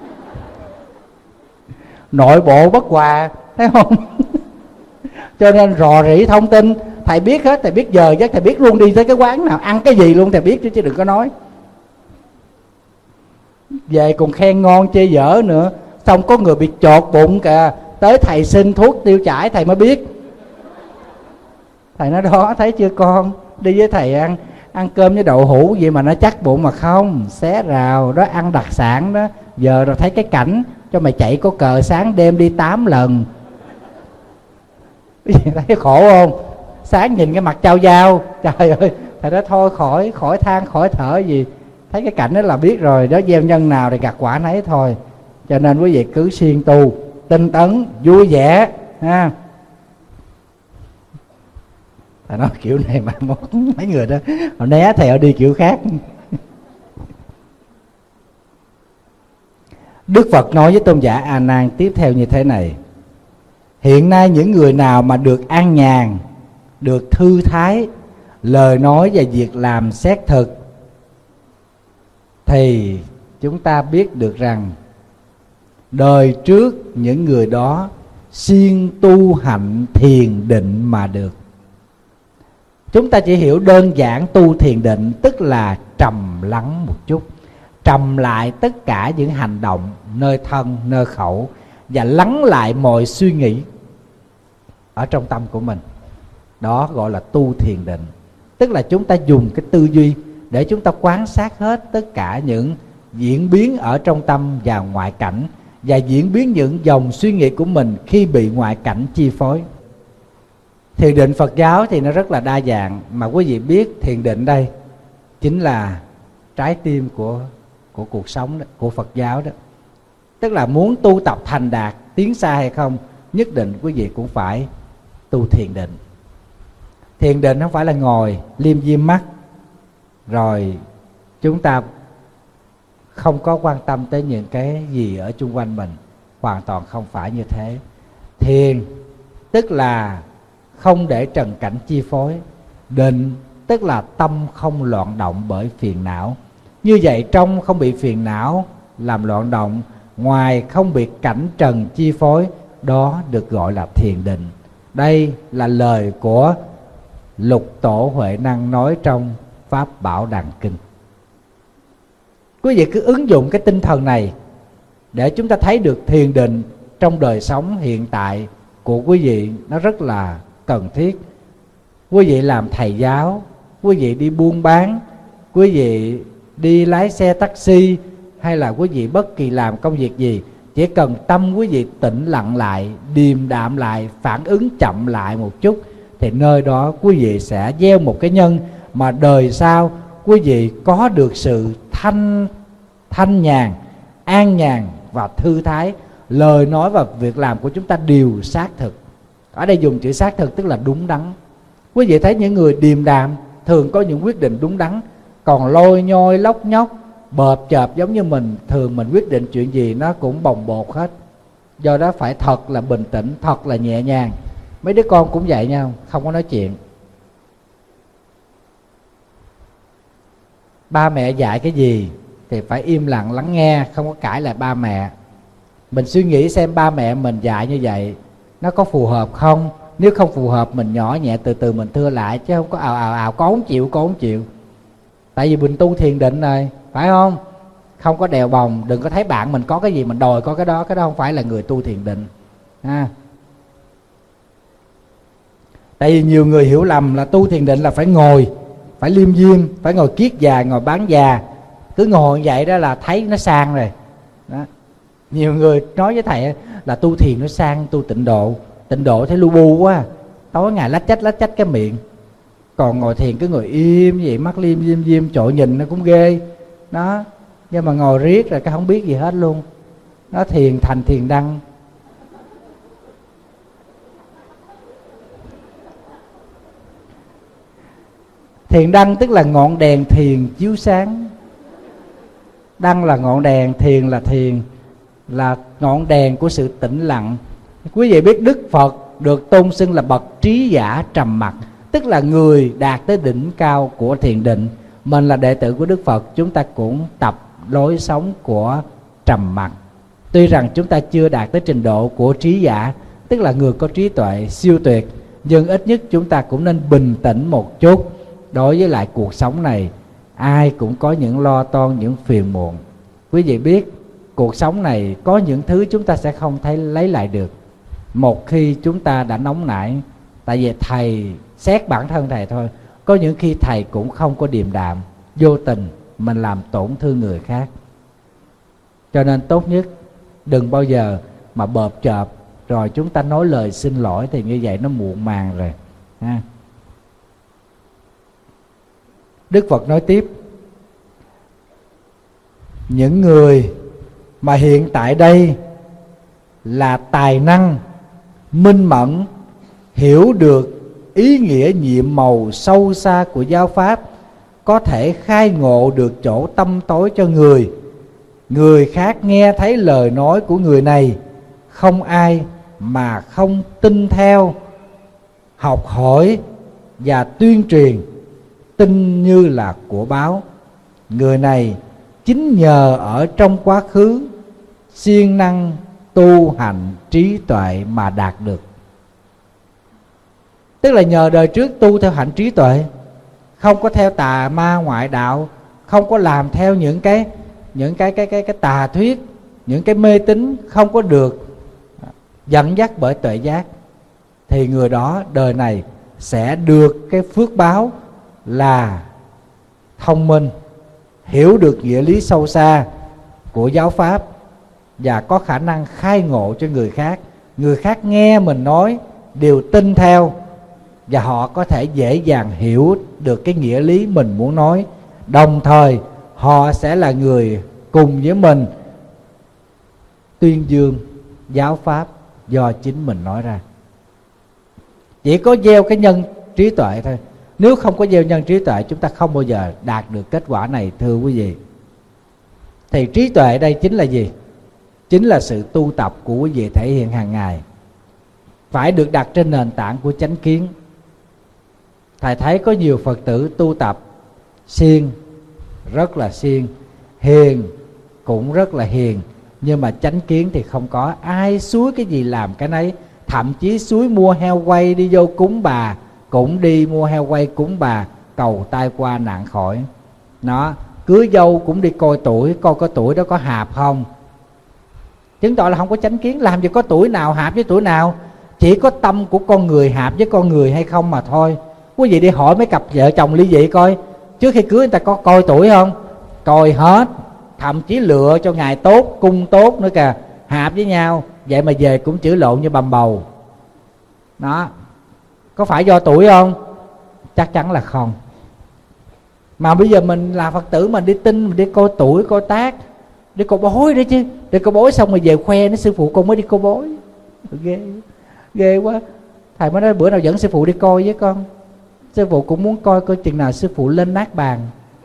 Nội bộ bất hòa, thấy không? Cho nên rò rỉ thông tin, thầy biết hết, thầy biết giờ giấc, thầy biết luôn đi tới cái quán nào ăn cái gì luôn, thầy biết chứ, chứ đừng có nói. Về còn khen ngon chê dở nữa. Xong có người bị chột bụng kìa, tới thầy xin thuốc tiêu chảy thầy mới biết. Thầy nói đó, thấy chưa con, đi với thầy ăn ăn cơm với đậu hũ vậy mà nó chắc bụng, mà không, xé rào đó, ăn đặc sản đó. Giờ rồi thấy cái cảnh cho mày chạy có cờ sáng đêm đi tám lần. Thấy khổ không? Sáng nhìn cái mặt trao dao, trời ơi, thầy nói thôi khỏi khỏi than khỏi thở gì, thấy cái cảnh đó là biết rồi đó, gieo nhân nào thì gặt quả nấy thôi. Cho nên quý vị cứ siêng tu, tinh tấn, vui vẻ ha. Thầy nói kiểu này mà mấy người đó họ né thầy, họ đi kiểu khác. Đức Phật nói với tôn giả A Nan tiếp theo như thế này: hiện nay những người nào mà được an nhàn, được thư thái, lời nói và việc làm xét thực, thì chúng ta biết được rằng đời trước những người đó siêng tu hạnh thiền định mà được. Chúng ta chỉ hiểu đơn giản tu thiền định tức là trầm lắng một chút, trầm lại tất cả những hành động nơi thân, nơi khẩu, và lắng lại mọi suy nghĩ ở trong tâm của mình. Đó gọi là tu thiền định. Tức là chúng ta dùng cái tư duy để chúng ta quan sát hết tất cả những diễn biến ở trong tâm và ngoại cảnh, và diễn biến những dòng suy nghĩ của mình khi bị ngoại cảnh chi phối. Thiền định Phật giáo thì nó rất là đa dạng, mà quý vị biết thiền định đây chính là trái tim của của cuộc sống đó, của Phật giáo đó. Tức là muốn tu tập thành đạt, tiến xa hay không, nhất định quý vị cũng phải tu thiền định. Thiền định không phải là ngồi liêm diêm mắt rồi chúng ta không có quan tâm tới những cái gì ở chung quanh mình. Hoàn toàn không phải như thế. Thiền tức là không để trần cảnh chi phối. Định tức là tâm không loạn động bởi phiền não. Như vậy trong không bị phiền não làm loạn động, ngoài không bị cảnh trần chi phối, đó được gọi là thiền định. Đây là lời của Lục Tổ Huệ Năng nói trong Pháp Bảo Đàn Kinh. Quý vị cứ ứng dụng cái tinh thần này để chúng ta thấy được thiền định trong đời sống hiện tại của quý vị nó rất là cần thiết. Quý vị làm thầy giáo, quý vị đi buôn bán, quý vị đi lái xe taxi, hay là quý vị bất kỳ làm công việc gì, chỉ cần tâm quý vị tĩnh lặng lại, điềm đạm lại, phản ứng chậm lại một chút, thì nơi đó quý vị sẽ gieo một cái nhân mà đời sau quý vị có được sự thanh thanh nhàn, an nhàn và thư thái. Lời nói và việc làm của chúng ta đều xác thực. Ở đây dùng chữ xác thực tức là đúng đắn. Quý vị thấy những người điềm đạm thường có những quyết định đúng đắn, còn lôi nhoi lóc nhóc bợp chợp giống như mình, thường mình quyết định chuyện gì nó cũng bồng bột hết. Do đó phải thật là bình tĩnh, thật là nhẹ nhàng. Mấy đứa con cũng vậy nhau, không có nói chuyện. Ba mẹ dạy cái gì thì phải im lặng lắng nghe, không có cãi lại ba mẹ. Mình suy nghĩ xem ba mẹ mình dạy như vậy nó có phù hợp không. Nếu không phù hợp mình nhỏ nhẹ từ từ mình thưa lại, chứ không có ào ào ào con không chịu, con không chịu. Tại vì mình tu thiền định rồi, phải không? Không có đèo bồng. Đừng có thấy bạn mình có cái gì mình đòi có cái đó. Cái đó không phải là người tu thiền định à. Tại vì nhiều người hiểu lầm là tu thiền định là phải ngồi, phải liêm diêm, phải ngồi kiết già, ngồi bán già. Cứ ngồi như vậy đó là thấy nó sang rồi đó. Nhiều người nói với thầy là tu thiền nó sang tu tịnh độ. Tịnh độ thấy lu bu quá, tối ngày lách chách lách chách cái miệng. Còn ngồi thiền cứ ngồi im vậy, mắt liêm diêm diêm, trội nhìn nó cũng ghê đó. Nhưng mà ngồi riết rồi cái không biết gì hết luôn. Nó thiền thành thiền đăng. Thiền đăng tức là ngọn đèn thiền chiếu sáng. Đăng là ngọn đèn, thiền là thiền, là ngọn đèn của sự tĩnh lặng. Quý vị biết Đức Phật được tôn xưng là bậc trí giả trầm mặc, tức là người đạt tới đỉnh cao của thiền định. Mình là đệ tử của Đức Phật, chúng ta cũng tập lối sống của trầm mặc. Tuy rằng chúng ta chưa đạt tới trình độ của trí giả, tức là người có trí tuệ siêu tuyệt, nhưng ít nhất chúng ta cũng nên bình tĩnh một chút. Đối với lại cuộc sống này, ai cũng có những lo toan, những phiền muộn. Quý vị biết cuộc sống này có những thứ chúng ta sẽ không thấy lấy lại được một khi chúng ta đã nóng nảy. Tại vì thầy xét bản thân thầy thôi, có những khi thầy cũng không có điềm đạm, vô tình mình làm tổn thương người khác. Cho nên tốt nhất đừng bao giờ mà bợp chợp rồi chúng ta nói lời xin lỗi, thì như vậy nó muộn màng rồi ha. Đức Phật nói tiếp, những người mà hiện tại đây là tài năng, minh mẫn, hiểu được ý nghĩa nhiệm màu sâu xa của giáo pháp, có thể khai ngộ được chỗ tâm tối cho người. Người khác nghe thấy lời nói của người này, không ai mà không tin theo, học hỏi và tuyên truyền, tin như là của báo. Người này chính nhờ ở trong quá khứ siêng năng tu hành trí tuệ mà đạt được. Tức là nhờ đời trước tu theo hạnh trí tuệ, không có theo tà ma ngoại đạo, không có làm theo những cái những cái cái cái cái tà thuyết, những cái mê tín, không có được dẫn dắt bởi tuệ giác, thì người đó đời này sẽ được cái phước báo là thông minh, hiểu được nghĩa lý sâu xa của giáo pháp và có khả năng khai ngộ cho người khác. Người khác nghe mình nói đều tin theo, và họ có thể dễ dàng hiểu được cái nghĩa lý mình muốn nói. Đồng thời họ sẽ là người cùng với mình tuyên dương giáo pháp do chính mình nói ra. Chỉ có gieo cái nhân trí tuệ thôi. Nếu không có gieo nhân trí tuệ, chúng ta không bao giờ đạt được kết quả này, thưa quý vị. Thì trí tuệ đây chính là gì? Chính là sự tu tập của quý vị thể hiện hàng ngày, phải được đặt trên nền tảng của chánh kiến. Thầy thấy có nhiều Phật tử tu tập siêng, rất là siêng, hiền cũng rất là hiền, nhưng mà chánh kiến thì không có. Ai xúi cái gì làm cái nấy. Thậm chí xúi mua heo quay đi vô cúng bà, cũng đi mua heo quay cúng bà, cầu tai qua nạn khỏi. Nó cưới dâu cũng đi coi tuổi, coi có tuổi đó có hạp không, chứng tỏ là không có chánh kiến. Làm gì có tuổi nào hạp với tuổi nào, chỉ có tâm của con người hạp với con người hay không mà thôi. Quý vị đi hỏi mấy cặp vợ chồng ly dị coi, trước khi cưới người ta có coi tuổi không? Coi hết, thậm chí lựa cho ngày tốt, cung tốt nữa kìa, hạp với nhau. Vậy mà về cũng chửi lộn như bầm bầu. Đó, có phải do tuổi không? Chắc chắn là không. Mà bây giờ mình là Phật tử, mình đi tin, mình đi coi tuổi, coi tác, đi coi bói đấy chứ. Đi coi bói xong rồi về khoe, nói sư phụ con mới đi coi bói. Ghê, ghê quá. Thầy mới nói bữa nào dẫn sư phụ đi coi với con. Sư phụ cũng muốn coi coi chừng nào sư phụ lên nát bàn.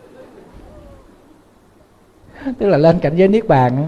Tức là lên cảnh giới niết bàn.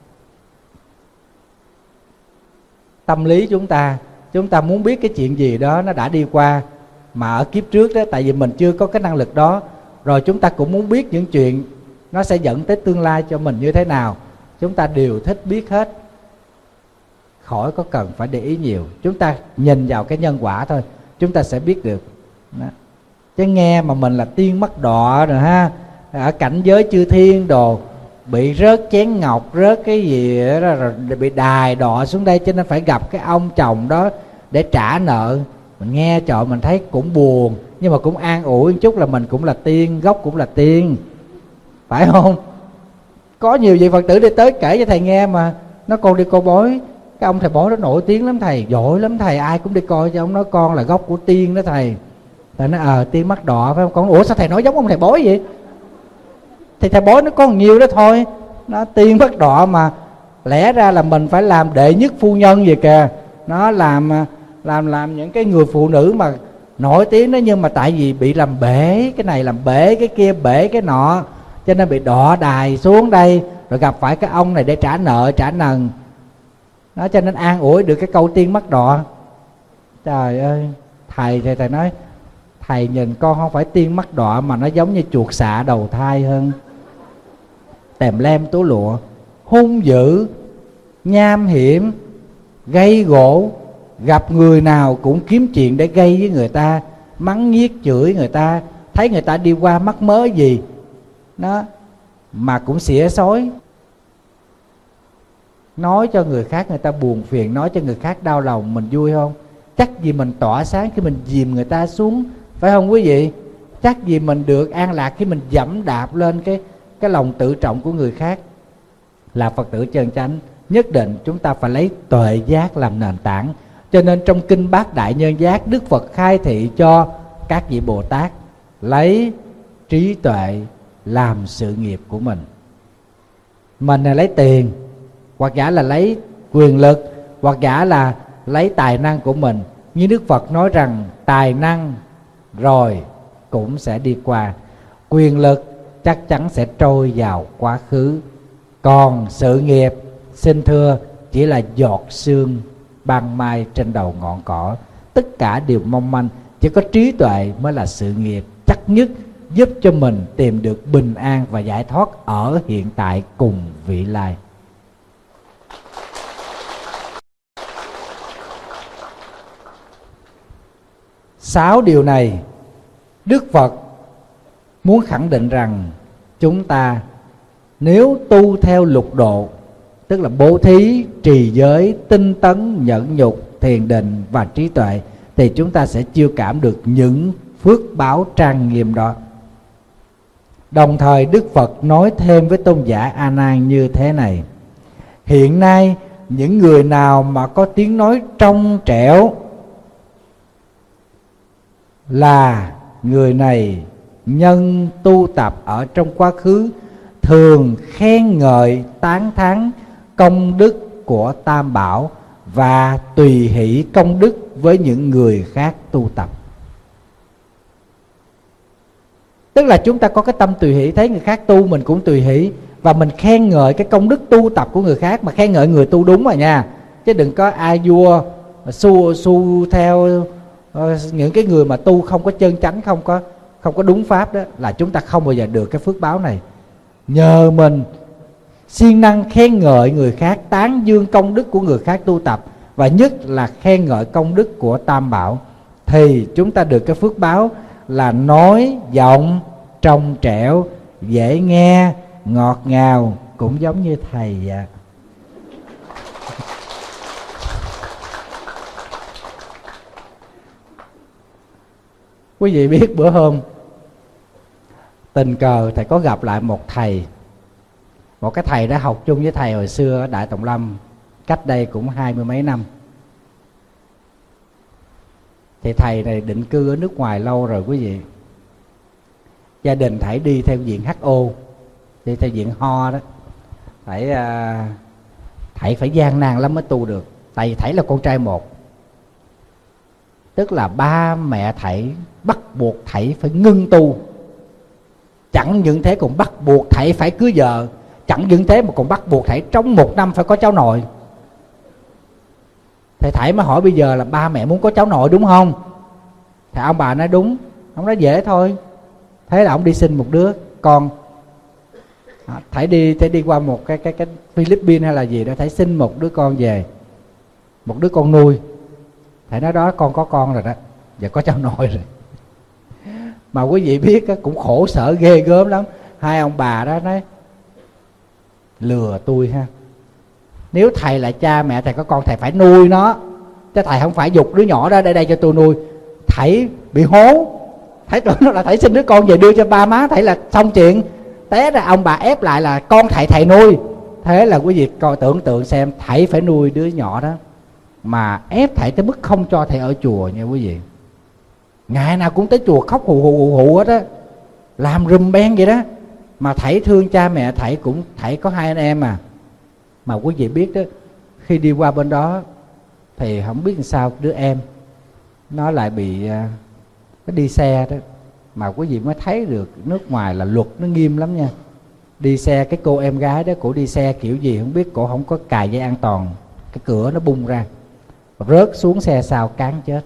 Tâm lý chúng ta, chúng ta muốn biết cái chuyện gì đó nó đã đi qua mà ở kiếp trước đó, tại vì mình chưa có cái năng lực đó. Rồi chúng ta cũng muốn biết những chuyện nó sẽ dẫn tới tương lai cho mình như thế nào. Chúng ta đều thích biết hết, khỏi có cần phải để ý nhiều. Chúng ta nhìn vào cái nhân quả thôi, chúng ta sẽ biết được đó. Chứ nghe mà mình là tiên mắt đọa rồi ha, ở cảnh giới chư thiên đồ, bị rớt chén ngọc, rớt cái gì đó, rồi bị đài đọa xuống đây, cho nên phải gặp cái ông chồng đó để trả nợ. Mình nghe trời mình thấy cũng buồn, nhưng mà cũng an ủi một chút là mình cũng là tiên, gốc cũng là tiên, phải không? Có nhiều vị Phật tử đi tới kể cho thầy nghe mà, nó con đi coi bói, cái ông thầy bói đó nổi tiếng lắm thầy, giỏi lắm thầy, ai cũng đi coi cho ông, nói con là gốc của tiên đó thầy. Thầy nói ờ à, tiên mắt đọa phải không con? Ủa sao thầy nói giống ông thầy bói vậy? Thì thầy bói nó có nhiều đó thôi, nó tiên mắt đọa mà. Lẽ ra là mình phải làm đệ nhất phu nhân vậy kìa, nó làm làm làm những cái người phụ nữ mà nổi tiếng đó, nhưng mà tại vì bị làm bể cái này, làm bể cái kia, bể cái nọ, cho nên bị đọa đài xuống đây, rồi gặp phải cái ông này để trả nợ trả nần đó, cho nên an ủi được cái câu tiên mắt đọa. Trời ơi, thầy thì thầy nói thầy nhìn con không phải tiên mắt đọa mà nó giống như chuột xạ đầu thai hơn, tèm lem túa lụa, hung dữ, nham hiểm, gây gỗ, gặp người nào cũng kiếm chuyện để gây với người ta, mắng nhiếc chửi người ta, thấy người ta đi qua mắc mớ gì đó mà cũng xỉa xói, nói cho người khác người ta buồn phiền, nói cho người khác đau lòng. Mình vui không? Chắc gì mình tỏa sáng khi mình dìm người ta xuống, phải không quý vị? Chắc gì mình được an lạc khi mình dẫm đạp lên cái cái lòng tự trọng của người khác. Là Phật tử chân chánh, nhất định chúng ta phải lấy tuệ giác làm nền tảng. Cho nên trong kinh Bát Đại Nhân Giác, Đức Phật khai thị cho các vị Bồ Tát lấy trí tuệ làm sự nghiệp của mình. Mình là lấy tiền, hoặc giả là lấy quyền lực, hoặc giả là lấy tài năng của mình. Như Đức Phật nói rằng tài năng rồi cũng sẽ đi qua, quyền lực chắc chắn sẽ trôi vào quá khứ, còn sự nghiệp xin thưa chỉ là giọt sương ban mai trên đầu ngọn cỏ. Tất cả đều mong manh, chỉ có trí tuệ mới là sự nghiệp chắc nhất, giúp cho mình tìm được bình an và giải thoát ở hiện tại cùng vị lai. Sáu điều này Đức Phật muốn khẳng định rằng chúng ta nếu tu theo lục độ, tức là bố thí, trì giới, tinh tấn, nhẫn nhục, thiền định và trí tuệ, thì chúng ta sẽ chiêu cảm được những phước báo trang nghiêm đó. Đồng thời Đức Phật nói thêm với tôn giả A Nan như thế này: hiện nay những người nào mà có tiếng nói trong trẻo là người này nhân tu tập ở trong quá khứ thường khen ngợi tán thán công đức của Tam Bảo và tùy hỷ công đức với những người khác tu tập. Tức là chúng ta có cái tâm tùy hỷ, thấy người khác tu mình cũng tùy hỷ, và mình khen ngợi cái công đức tu tập của người khác, mà khen ngợi người tu đúng rồi nha, chứ đừng có ai vua su su theo uh, những cái người mà tu không có chân chánh, không có không có đúng pháp đó, là chúng ta không bao giờ được cái phước báo này. Nhờ mình siêng năng khen ngợi người khác, tán dương công đức của người khác tu tập, và nhất là khen ngợi công đức của Tam Bảo, thì chúng ta được cái phước báo là nói giọng trong trẻo, dễ nghe, ngọt ngào, cũng giống như thầy vậy. Quý vị biết bữa hôm tình cờ thầy có gặp lại một thầy, một cái thầy đã học chung với thầy hồi xưa ở Đại Tùng Lâm, cách đây cũng hai mươi mấy năm. Thì thầy này định cư ở nước ngoài lâu rồi quý vị. Gia đình thầy đi theo diện hát o, đi theo diện ho đó. Thầy thầy phải gian nan lắm mới tu được. Tại vì thầy là con trai một, tức là ba mẹ thầy bắt buộc thầy phải ngưng tu. Chẳng những thế còn bắt buộc thầy phải cưới vợ. Chẳng những thế mà còn bắt buộc thầy trong một năm phải có cháu nội. Thầy thầy mới hỏi bây giờ là ba mẹ muốn có cháu nội đúng không? Thì ông bà nói đúng. Ông nói dễ thôi. Thế là ông đi sinh một đứa con. Thầy đi thầy đi qua một cái cái cái Philippines hay là gì đó, thầy sinh một đứa con về, một đứa con nuôi. Thầy nói đó, con có con rồi đó, giờ có cháu nội rồi. Mà quý vị biết cũng khổ sở ghê gớm lắm. Hai ông bà đó nói lừa tôi ha. Nếu thầy là cha mẹ thầy có con, thầy phải nuôi nó, chứ thầy không phải giục đứa nhỏ đó đây đây cho tôi nuôi. Thầy bị hố. Thầy tưởng nó là thầy sinh đứa con về đưa cho ba má thầy là xong chuyện. Té ra ông bà ép lại là con thầy thầy nuôi. Thế là quý vị coi tưởng tượng xem, thầy phải nuôi đứa nhỏ đó, mà ép thầy tới mức không cho thầy ở chùa nha quý vị. Ngày nào cũng tới chùa khóc hù hù hù hù hết á, làm rùm beng vậy đó. Mà thầy thương cha mẹ thầy cũng, thầy có hai anh em mà. Mà quý vị biết đó, khi đi qua bên đó thì không biết làm sao đứa em nó lại bị nó đi xe đó. Mà quý vị mới thấy được nước ngoài là luật nó nghiêm lắm nha. Đi xe, cái cô em gái đó, cổ đi xe kiểu gì không biết, cổ không có cài dây an toàn, cái cửa nó bung ra, rớt xuống xe sau cán chết.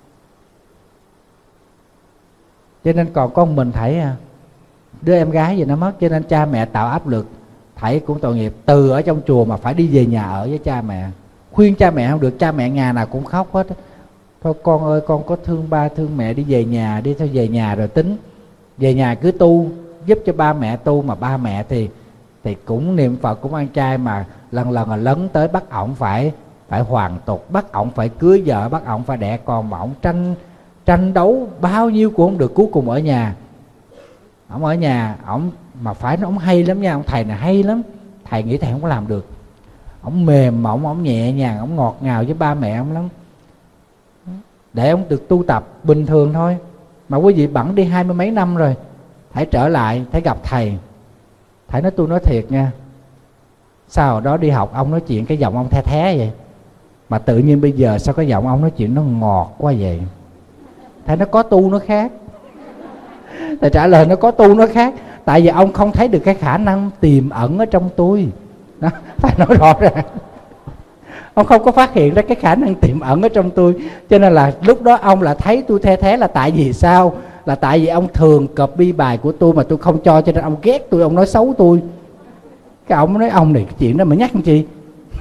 Cho nên còn có mình thầy à, đứa em gái gì nó mất. Cho nên cha mẹ tạo áp lực, thầy cũng tội nghiệp, từ ở trong chùa mà phải đi về nhà ở với cha mẹ. Khuyên cha mẹ không được, cha mẹ nhà nào cũng khóc hết. Thôi con ơi, con có thương ba thương mẹ, đi về nhà đi, thôi về nhà rồi tính. Về nhà cứ tu, giúp cho ba mẹ tu. Mà ba mẹ thì thì cũng niệm Phật, cũng ăn chay, mà lần lần là lấn tới bắt ổng phải phải hoàn tục, bắt ổng phải cưới vợ, bắt ổng phải đẻ con. Mà ổng tranh tranh đấu bao nhiêu cũng không được. Cuối cùng ở nhà, ổng ở nhà ổng mà phải nó ổng hay lắm nha, ông thầy này hay lắm. Thầy nghĩ thầy không có làm được. Ổng mềm mỏng, ổng nhẹ nhàng, ổng ngọt ngào với ba mẹ ổng lắm, để ông được tu tập bình thường thôi. Mà quý vị bẵng đi hai mươi mấy năm rồi, thầy trở lại, thầy gặp thầy. Thầy nói tôi nói thiệt nha, sau đó đi học ông nói chuyện cái giọng ông the thé vậy, mà tự nhiên bây giờ sao cái giọng ông nói chuyện nó ngọt quá vậy? Thầy nói có tu nó khác. Thầy trả lời nó có tu nó khác. Tại vì ông không thấy được cái khả năng tiềm ẩn ở trong tôi đó. Thầy nói rõ ràng, ông không có phát hiện ra cái khả năng tiềm ẩn ở trong tôi. Cho nên là lúc đó ông là thấy tôi the thế là tại vì sao? Là tại vì ông thường copy bài của tôi mà tôi không cho, cho nên ông ghét tôi, ông nói xấu tôi. Cái ông nói ông này cái chuyện đó mà nhắc làm chi.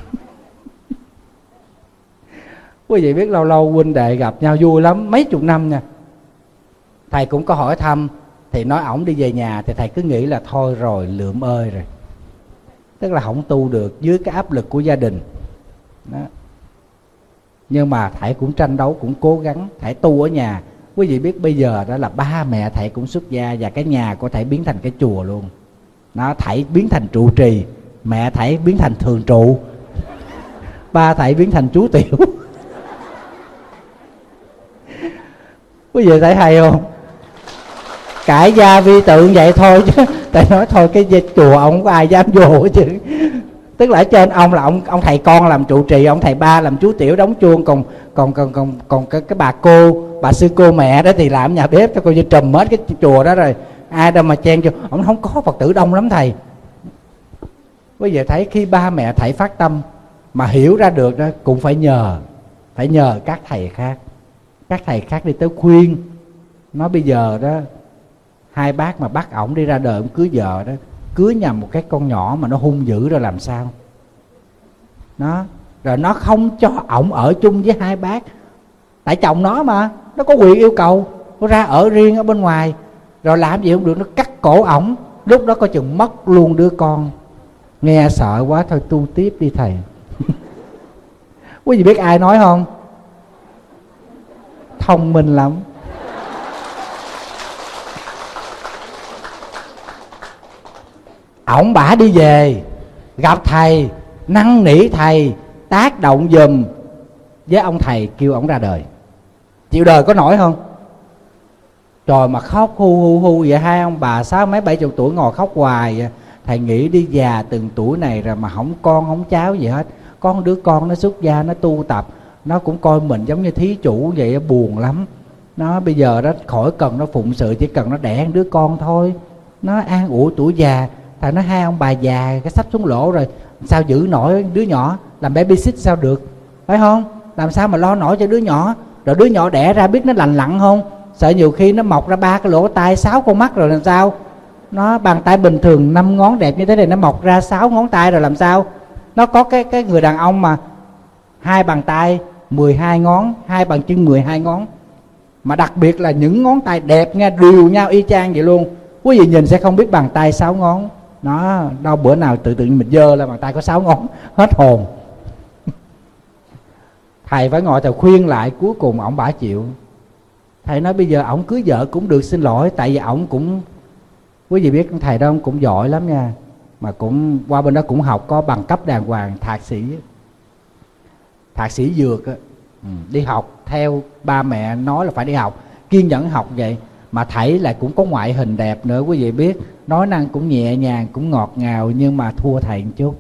Quý vị biết lâu lâu huynh đệ gặp nhau vui lắm, mấy chục năm nha. Thầy cũng có hỏi thăm, thì nói ổng đi về nhà, thì thầy cứ nghĩ là thôi rồi, lượm ơi rồi, tức là không tu được dưới cái áp lực của gia đình đó. Nhưng mà thầy cũng tranh đấu, cũng cố gắng, thầy tu ở nhà. Quý vị biết bây giờ đó là ba mẹ thầy cũng xuất gia, và cái nhà của thầy biến thành cái chùa luôn. Nó thầy biến thành trụ trì, mẹ thầy biến thành thường trụ, ba thầy biến thành chú tiểu. Quý vị thấy hay không? Cải gia vi tượng vậy thôi chứ. Tại nói thôi cái chùa ông không có ai dám vô chứ. Tức là ở trên ông là ông ông thầy con làm trụ trì, ông thầy ba làm chú tiểu đóng chuông, còn còn còn còn còn cái, cái bà cô, bà sư cô mẹ đó thì làm nhà bếp cho coi như trùm hết cái chùa đó rồi. Ai đâu mà chen cho. Ông không có Phật tử đông lắm thầy. Quý vị thấy khi ba mẹ thầy phát tâm mà hiểu ra được đó, cũng phải nhờ phải nhờ các thầy khác. Các thầy khác đi tới khuyên, nói bây giờ đó hai bác mà bắt ổng đi ra đời, ổng cưới vợ đó, cưới nhầm một cái con nhỏ mà nó hung dữ rồi làm sao? Nó rồi nó không cho ổng ở chung với hai bác, tại chồng nó mà, nó có quyền yêu cầu, nó ra ở riêng ở bên ngoài. Rồi làm gì không được, nó cắt cổ ổng. Lúc đó coi chừng mất luôn đứa con. Nghe sợ quá, thôi tu tiếp đi thầy. Quý vị biết ai nói không? Thông minh lắm. ổng bả đi về gặp thầy, năn nỉ thầy tác động giùm với ông thầy kêu ổng ra đời. Chịu đời có nổi không? Trời, mà khóc hu hu hu vậy. Hai ông bà sáu mấy bảy chục tuổi ngồi khóc hoài vậy. Thầy nghĩ đi già từng tuổi này rồi mà không con không cháu gì hết. Con đứa con nó xuất gia, nó tu tập, nó cũng coi mình giống như thí chủ vậy, buồn lắm. Nó bây giờ đó khỏi cần nó phụng sự, chỉ cần nó đẻ đứa con thôi, nó an ủi tuổi già. Thầy nói hai ông bà già cái sắp xuống lỗ rồi, sao giữ nổi đứa nhỏ, làm baby sit sao được, phải không? Làm sao mà lo nổi cho đứa nhỏ. Rồi đứa nhỏ đẻ ra biết nó lành lặn không? Sợ nhiều khi nó mọc ra ba cái lỗ tai, sáu con mắt rồi làm sao? Nó bàn tay bình thường năm ngón đẹp như thế này, nó mọc ra sáu ngón tay rồi làm sao? Nó có cái cái người đàn ông mà hai bàn tay mười hai ngón, hai bàn chân mười hai ngón, mà đặc biệt là những ngón tay đẹp nha, đều nhau y chang vậy luôn. Quý vị nhìn sẽ không biết bàn tay sáu ngón. Nó đâu bữa nào tự tự mình dơ là bàn tay có sáu ngón, hết hồn. Thầy phải ngồi thầy khuyên lại, cuối cùng ổng bả chịu. Thầy nói bây giờ ổng cưới vợ cũng được, xin lỗi. Tại vì ổng cũng, quý vị biết thầy đó cũng giỏi lắm nha, mà cũng qua bên đó cũng học có bằng cấp đàng hoàng, thạc sĩ, thạc sĩ dược á. Ừ, đi học theo ba mẹ nói là phải đi học, kiên nhẫn học vậy. Mà thầy lại cũng có ngoại hình đẹp nữa, quý vị biết, nói năng cũng nhẹ nhàng, cũng ngọt ngào, nhưng mà thua thầy một chút.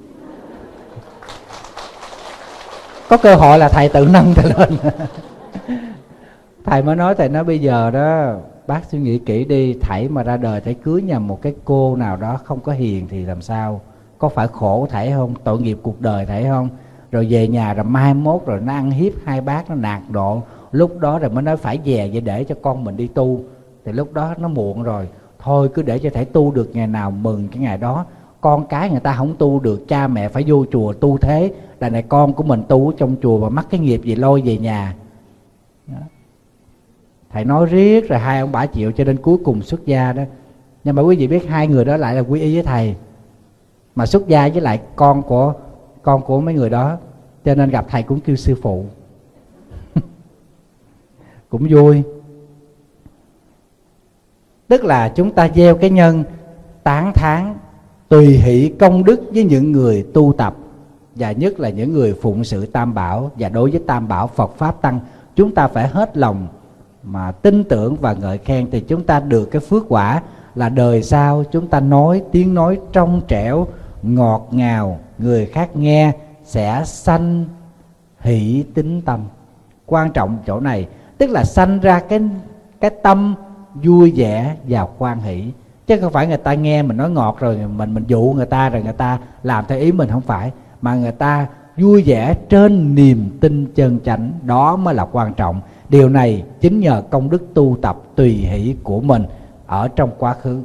Có cơ hội là thầy tự nâng thầy lên. Thầy mới nói, thầy nói bây giờ đó bác suy nghĩ kỹ đi, thảy mà ra đời thảy cưới nhầm một cái cô nào đó không có hiền thì làm sao? Có phải khổ thảy không? Tội nghiệp cuộc đời thảy không? Rồi về nhà rồi mai mốt rồi nó ăn hiếp hai bác, nó nạt độ, lúc đó rồi mới nói phải về vậy để cho con mình đi tu. Thì lúc đó nó muộn rồi. Thôi cứ để cho thảy tu được ngày nào mừng cái ngày đó. Con cái người ta không tu được, cha mẹ phải vô chùa tu thế. Đằng này con của mình tu ở trong chùa mà mắc cái nghiệp gì lôi về nhà. Đó. Thầy nói riết rồi hai ông bả chịu, cho nên cuối cùng xuất gia đó. Nhưng mà quý vị biết hai người đó lại là quy y với thầy, mà xuất gia với lại con của con của mấy người đó, cho nên gặp thầy cũng kêu sư phụ. Cũng vui. Tức là chúng ta gieo cái nhân tán thán tùy hỷ công đức với những người tu tập, và nhất là những người phụng sự Tam Bảo. Và đối với Tam Bảo Phật Pháp Tăng, chúng ta phải hết lòng mà tin tưởng và ngợi khen, thì chúng ta được cái phước quả là đời sau chúng ta nói tiếng nói trong trẻo, ngọt ngào, người khác nghe sẽ sanh hỷ tín tâm. Quan trọng chỗ này, tức là sanh ra cái cái tâm vui vẻ và hoan hỷ, chứ không phải người ta nghe mình nói ngọt rồi mình mình dụ người ta rồi người ta làm theo ý mình, không phải, mà người ta vui vẻ trên niềm tin chân chánh, đó mới là quan trọng. Điều này chính nhờ công đức tu tập tùy hỷ của mình ở trong quá khứ.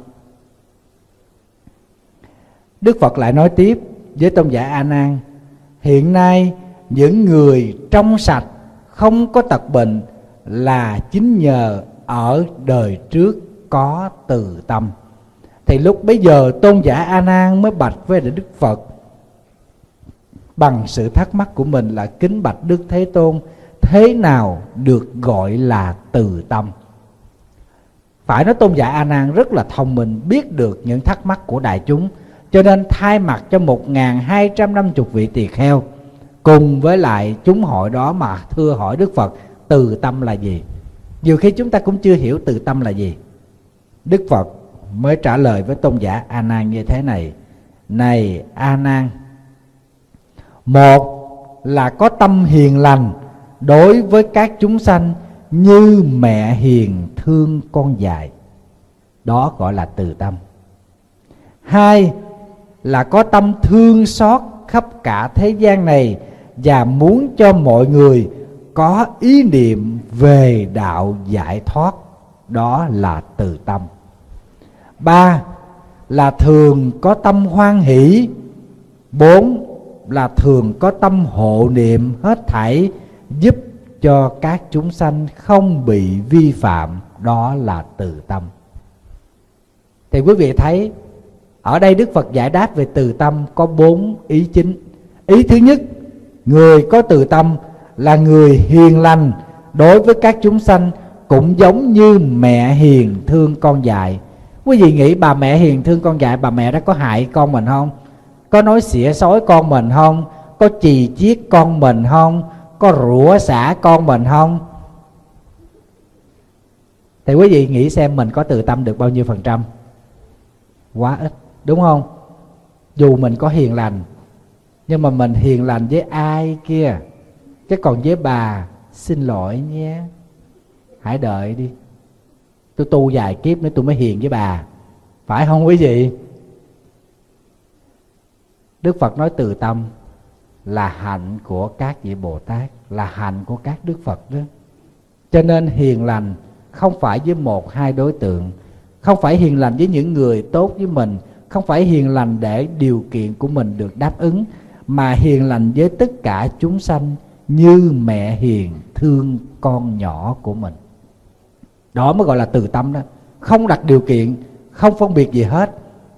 Đức Phật lại nói tiếp với tôn giả A Nan: hiện nay những người trong sạch không có tật bệnh là chính nhờ ở đời trước có từ tâm. Thì lúc bấy giờ tôn giả A Nan mới bạch với Đức Phật bằng sự thắc mắc của mình là: kính bạch Đức Thế Tôn, thế nào được gọi là từ tâm? Phải nói tôn giả A Nan rất là thông minh, biết được những thắc mắc của đại chúng, cho nên thay mặt cho một nghìn hai trăm năm mươi vị tỳ kheo cùng với lại chúng hội đó mà thưa hỏi Đức Phật từ tâm là gì. Nhiều khi chúng ta cũng chưa hiểu từ tâm là gì. Đức Phật mới trả lời với tôn giả A Nan như thế này: này A Nan, một là có tâm hiền lành đối với các chúng sanh như mẹ hiền thương con dại, đó gọi là từ tâm. Hai là có tâm thương xót khắp cả thế gian này và muốn cho mọi người có ý niệm về đạo giải thoát, đó là từ tâm. Ba là thường có tâm hoan hỷ. Bốn là thường có tâm hộ niệm hết thảy, giúp cho các chúng sanh không bị vi phạm, đó là từ tâm. Thì quý vị thấy ở đây Đức Phật giải đáp về từ tâm có bốn ý chính. Ý thứ nhất, người có từ tâm là người hiền lành đối với các chúng sanh, cũng giống như mẹ hiền thương con dại. Quý vị nghĩ bà mẹ hiền thương con dại, bà mẹ đó có hại con mình không? Có nói xỉa xói con mình không? Có chì chiết con mình không? Có rủa xả con mình không? Thì quý vị nghĩ xem mình có từ tâm được bao nhiêu phần trăm? Quá ít, đúng không? Dù mình có hiền lành, nhưng mà mình hiền lành với ai kia, chứ còn với bà, xin lỗi nhé, hãy đợi đi, tôi tu vài kiếp nữa tôi mới hiền với bà. Phải không quý vị? Đức Phật nói từ tâm là hạnh của các vị Bồ Tát, là hạnh của các Đức Phật đó. Cho nên hiền lành không phải với một hai đối tượng, không phải hiền lành với những người tốt với mình, không phải hiền lành để điều kiện của mình được đáp ứng, mà hiền lành với tất cả chúng sanh như mẹ hiền thương con nhỏ của mình. Đó mới gọi là từ tâm đó. Không đặt điều kiện, không phân biệt gì hết.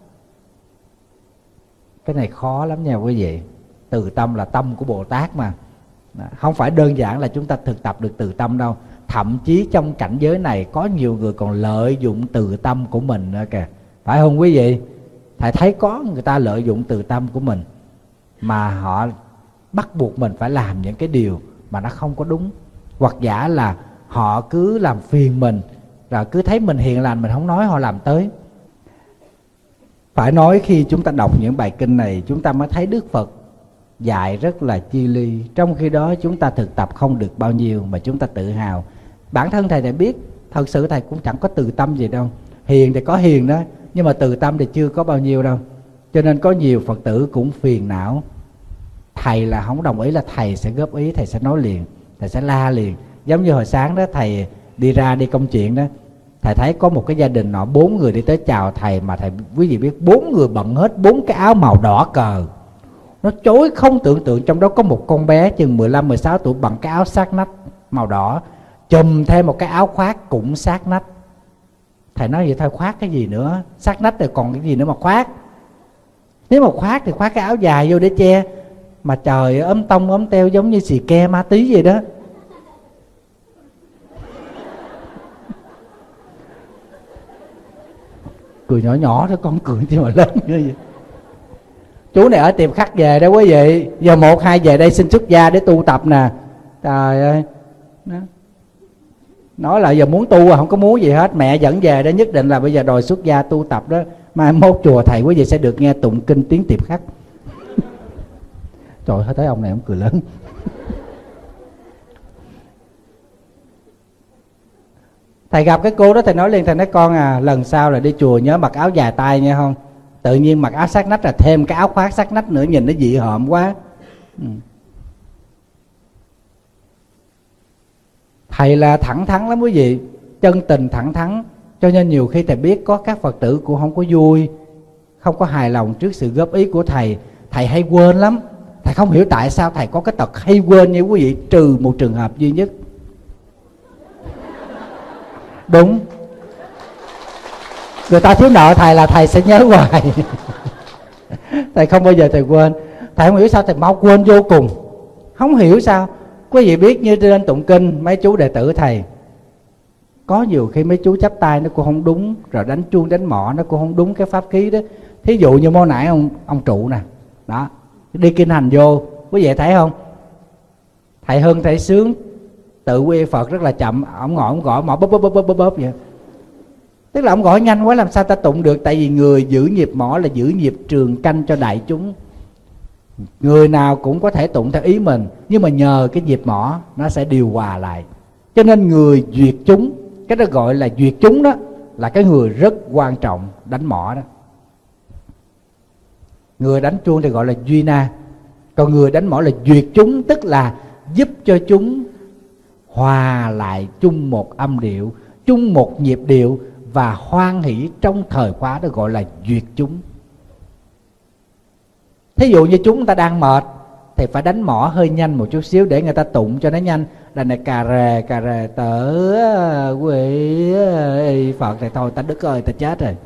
Cái này khó lắm nha quý vị. Từ tâm là tâm của Bồ Tát mà. Không phải đơn giản là chúng ta thực tập được từ tâm đâu. Thậm chí trong cảnh giới này có nhiều người còn lợi dụng từ tâm của mình nữa kìa. Phải không quý vị? Thầy thấy có người ta lợi dụng từ tâm của mình, mà họ bắt buộc mình phải làm những cái điều mà nó không có đúng. Hoặc giả là họ cứ làm phiền mình, rồi cứ thấy mình hiền lành mình không nói, họ làm tới. Phải nói khi chúng ta đọc những bài kinh này, chúng ta mới thấy Đức Phật dạy rất là chi ly. Trong khi đó chúng ta thực tập không được bao nhiêu mà chúng ta tự hào. Bản thân thầy đã biết, thật sự thầy cũng chẳng có từ tâm gì đâu. Hiền thì có hiền đó, nhưng mà từ tâm thì chưa có bao nhiêu đâu. Cho nên có nhiều Phật tử cũng phiền não. Thầy là không đồng ý là thầy sẽ góp ý, thầy sẽ nói liền, thầy sẽ la liền. Giống như hồi sáng đó thầy đi ra đi công chuyện đó, thầy thấy có một cái gia đình nọ bốn người đi tới chào thầy, mà thầy quý vị biết bốn người bận hết bốn cái áo màu đỏ cờ, nó chối không tưởng tượng. Trong đó có một con bé chừng mười lăm mười sáu tuổi bằng cái áo sát nách màu đỏ, chùm thêm một cái áo khoác cũng sát nách. Thầy nói vậy thôi, khoác cái gì nữa, sát nách rồi còn cái gì nữa mà khoác. Nếu mà khoác thì khoác cái áo dài vô để che. Mà trời ốm tông ốm teo giống như xì ke ma tí vậy đó. Cười nhỏ nhỏ đó, con cười chứ mà lớn như vậy. Chú này ở tiệm khắc về đó quý vị, giờ một hai về đây xin xuất gia để tu tập nè. Trời ơi đó. Nói là giờ muốn tu à, không có muốn gì hết. Mẹ dẫn về đó nhất định là bây giờ đòi xuất gia tu tập đó. Mai mốt chùa thầy quý vị sẽ được nghe tụng kinh tiếng tiệp khắc. Trời ơi, thấy ông này ông cười lớn. Thầy gặp cái cô đó, thầy nói liền, thầy nói con à, lần sau là đi chùa nhớ mặc áo dài tay nha không. Tự nhiên mặc áo sát nách là thêm cái áo khoác sát nách nữa, nhìn nó dị hợm quá. Ừ. Thầy là thẳng thắn lắm quý vị, chân tình thẳng thắn. Cho nên nhiều khi thầy biết có các Phật tử cũng không có vui, không có hài lòng trước sự góp ý của thầy. Thầy hay quên lắm. Thầy không hiểu tại sao thầy có cái tật hay quên như quý vị, trừ một trường hợp duy nhất. Đúng, người ta thiếu nợ thầy là thầy sẽ nhớ hoài. Thầy không bao giờ thầy quên. Thầy không hiểu sao thầy mau quên vô cùng. Không hiểu sao. Quý vị biết như trên tụng kinh, mấy chú đệ tử thầy, có nhiều khi mấy chú chắp tay nó cũng không đúng, rồi đánh chuông đánh mõ nó cũng không đúng cái pháp khí đó. Thí dụ như mô nãy ông, ông trụ nè, đó, đi kinh hành vô, quý vị thấy không? Thầy Hưng thầy sướng tự quy Phật rất là chậm, ông ngồi ông gõ mõ bóp bóp bóp bóp bóp vậy. Tức là ông gõ nhanh quá làm sao ta tụng được. Tại vì người giữ nhịp mõ là giữ nhịp trường canh cho đại chúng. Người nào cũng có thể tụng theo ý mình, nhưng mà nhờ cái nhịp mõ nó sẽ điều hòa lại. Cho nên người duyệt chúng, cái đó gọi là duyệt chúng đó, là cái người rất quan trọng đánh mõ đó. Người đánh chuông thì gọi là duy na. Còn người đánh mõ là duyệt chúng, tức là giúp cho chúng hòa lại chung một âm điệu, chung một nhịp điệu và hoan hỷ trong thời khóa, đó gọi là duyệt chúng. Thí dụ như chúng ta đang mệt thì phải đánh mõ hơi nhanh một chút xíu để người ta tụng cho nó nhanh. Là này cà rề cà rề tở quỷ Phật thì thôi ta Đức ơi ta chết rồi.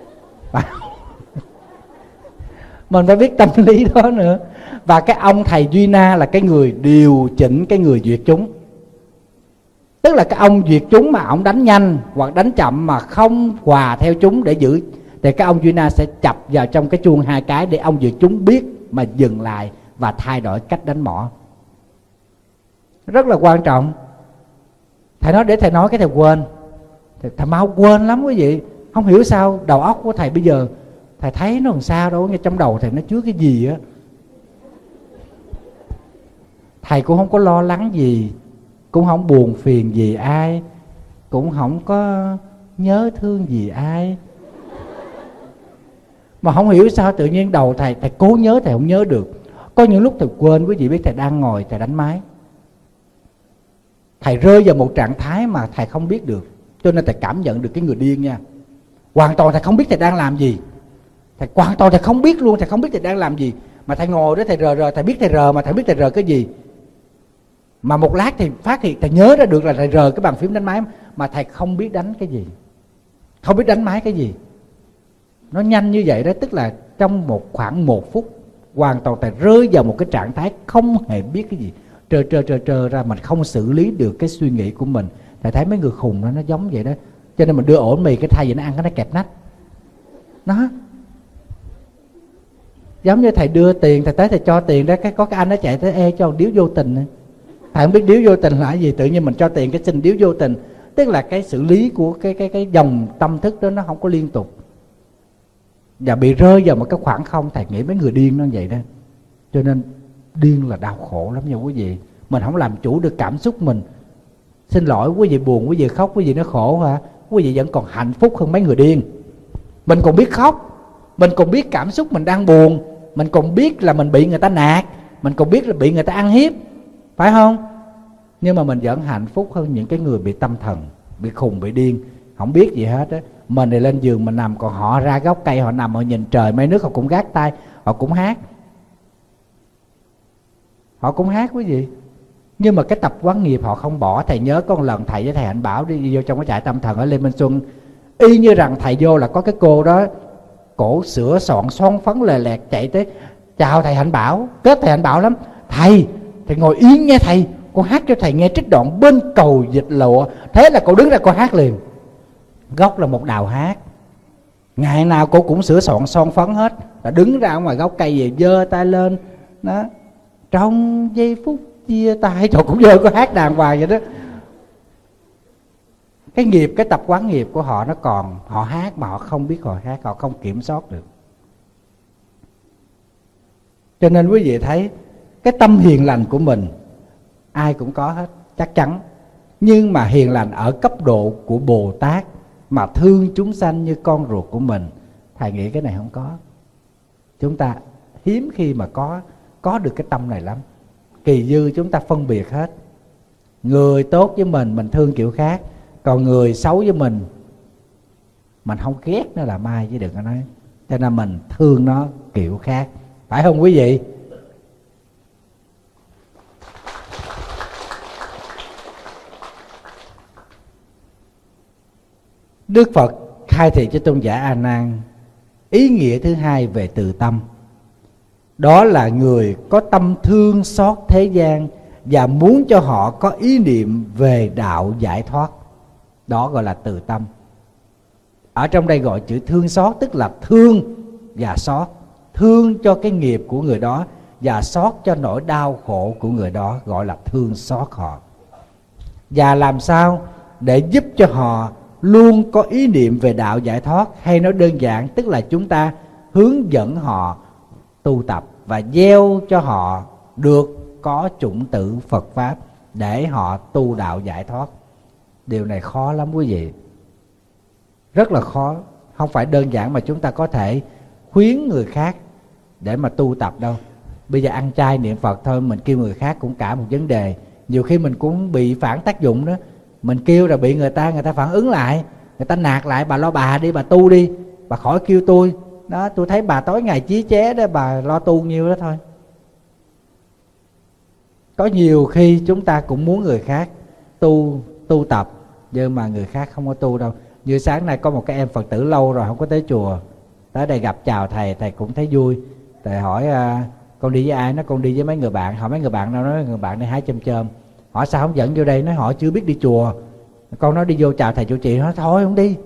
Mình phải biết tâm lý đó nữa. Và cái ông thầy Duy Na là cái người điều chỉnh cái người duyệt chúng. Tức là cái ông duyệt chúng mà ông đánh nhanh hoặc đánh chậm mà không hòa theo chúng để giữ, thì cái ông Duy Na sẽ chập vào trong cái chuông hai cái để ông duyệt chúng biết mà dừng lại và thay đổi cách đánh mỏ. Rất là quan trọng. Thầy nói để thầy nói cái thầy quên. Thầy, thầy mau quên lắm quý vị. Không hiểu sao đầu óc của thầy bây giờ thầy thấy nó làm sao đâu, ngay trong đầu thầy nó chứa cái gì á. Thầy cũng không có lo lắng gì, cũng không buồn phiền gì ai, cũng không có nhớ thương gì ai. Mà không hiểu sao tự nhiên đầu thầy, thầy cố nhớ thầy không nhớ được. Có những lúc thầy quên, quý vị biết thầy đang ngồi thầy đánh máy, thầy rơi vào một trạng thái mà thầy không biết được. Cho nên thầy cảm nhận được cái người điên nha. Hoàn toàn thầy không biết thầy đang làm gì. Thầy hoàn toàn thầy không biết luôn, thầy không biết thầy đang làm gì. Mà thầy ngồi đó thầy rờ rờ, thầy biết thầy rờ mà thầy biết thầy rờ cái gì. Mà một lát thì phát hiện, thầy nhớ ra được là thầy rờ cái bàn phím đánh máy, mà thầy không biết đánh cái gì, không biết đánh máy cái gì. Nó nhanh như vậy đó, tức là trong một khoảng một phút hoàn toàn thầy rơi vào một cái trạng thái không hề biết cái gì, trơ trơ trơ trơ ra, mình không xử lý được cái suy nghĩ của mình. Thầy thấy mấy người khùng đó, nó giống vậy đó. Cho nên mình đưa ổ mì cái thay vì nó ăn cái nó kẹp nách. Nó giống như thầy đưa tiền, thầy tới thầy cho tiền đó, cái có cái anh nó chạy tới ê cho điếu vô tình này. Thầy không biết điếu vô tình là cái gì, tự nhiên mình cho tiền cái xin điếu vô tình. Tức là cái xử lý của cái cái cái dòng tâm thức đó nó không có liên tục, và bị rơi vào một cái khoảng không. Thầy nghĩ mấy người điên nó vậy đó. Cho nên điên là đau khổ lắm nha quý vị. Mình không làm chủ được cảm xúc mình. Xin lỗi quý vị, buồn quý vị khóc, quý vị nó khổ hả? Quý vị vẫn còn hạnh phúc hơn mấy người điên. Mình còn biết khóc, mình còn biết cảm xúc mình đang buồn, mình còn biết là mình bị người ta nạt, mình còn biết là bị người ta ăn hiếp, phải không? Nhưng mà mình vẫn hạnh phúc hơn những cái người bị tâm thần, bị khùng, bị điên, không biết gì hết á. Mình thì lên giường mình nằm, còn họ ra gốc cây họ nằm, họ nhìn trời mây nước, họ cũng gác tay, họ cũng hát, họ cũng hát quý vị. Nhưng mà cái tập quán nghiệp họ không bỏ. Thầy nhớ có một lần thầy với thầy Hạnh Bảo đi vô trong cái trại tâm thần ở Lê Minh Xuân, y như rằng thầy vô là có cái cô đó cổ sữa soạn son phấn lè lẹt chạy tới chào thầy Hạnh Bảo, kết thầy Hạnh Bảo lắm. Thầy, thầy ngồi yên nghe thầy, con hát cho thầy nghe trích đoạn bên cầu dịch lụa. Thế là cô đứng ra cô hát liền. Gốc là một đào hát, ngày nào cô cũng sửa soạn son phấn hết, là đứng ra ngoài gốc cây về giơ tay lên đó, trong giây phút chia tay, trời cũng giơ cô hát đàng hoàng vậy đó. Cái nghiệp, cái tập quán nghiệp của họ nó còn, họ hát mà họ không biết họ hát, họ không kiểm soát được. Cho nên quý vị thấy cái tâm hiền lành của mình ai cũng có hết, chắc chắn. Nhưng mà hiền lành ở cấp độ của Bồ Tát mà thương chúng sanh như con ruột của mình, thầy nghĩ cái này không có. Chúng ta hiếm khi mà có có được cái tâm này lắm. Kỳ dư chúng ta phân biệt hết. Người tốt với mình, mình thương kiểu khác. Còn người xấu với mình, mình không ghét nó là mai chứ đừng có nói. Cho nên mình thương nó kiểu khác. Phải không quý vị? Đức Phật khai thị cho tôn giả A Nan ý nghĩa thứ hai về từ tâm. Đó là người có tâm thương xót thế gian và muốn cho họ có ý niệm về đạo giải thoát. Đó gọi là từ tâm. Ở trong đây gọi chữ thương xót, tức là thương và xót. Thương cho cái nghiệp của người đó và xót cho nỗi đau khổ của người đó, gọi là thương xót họ. Và làm sao để giúp cho họ luôn có ý niệm về đạo giải thoát, hay nói đơn giản tức là chúng ta hướng dẫn họ tu tập và gieo cho họ được có chủng tử Phật Pháp để họ tu đạo giải thoát. Điều này khó lắm quý vị, rất là khó. Không phải đơn giản mà chúng ta có thể khuyến người khác để mà tu tập đâu. Bây giờ ăn chay niệm Phật thôi, mình kêu người khác cũng cả một vấn đề. Nhiều khi mình cũng bị phản tác dụng đó. Mình kêu rồi bị người ta, người ta phản ứng lại, người ta nạt lại, bà lo bà đi, bà tu đi, bà khỏi kêu tôi. Đó, tôi thấy bà tối ngày chí chế đó, bà lo tu nhiêu đó thôi. Có nhiều khi chúng ta cũng muốn người khác tu tu tập, nhưng mà người khác không có tu đâu. Như sáng nay có một cái em Phật tử lâu rồi không có tới chùa, tới đây gặp chào thầy, thầy cũng thấy vui. Thầy hỏi à, con đi với ai? Nó con đi với mấy người bạn. Hỏi mấy người bạn nào? Nói người bạn đi hái chôm chôm. Hỏi sao không dẫn vô đây? Nói họ chưa biết đi chùa. Con nói đi vô chào thầy chủ trì. Nói thôi không đi.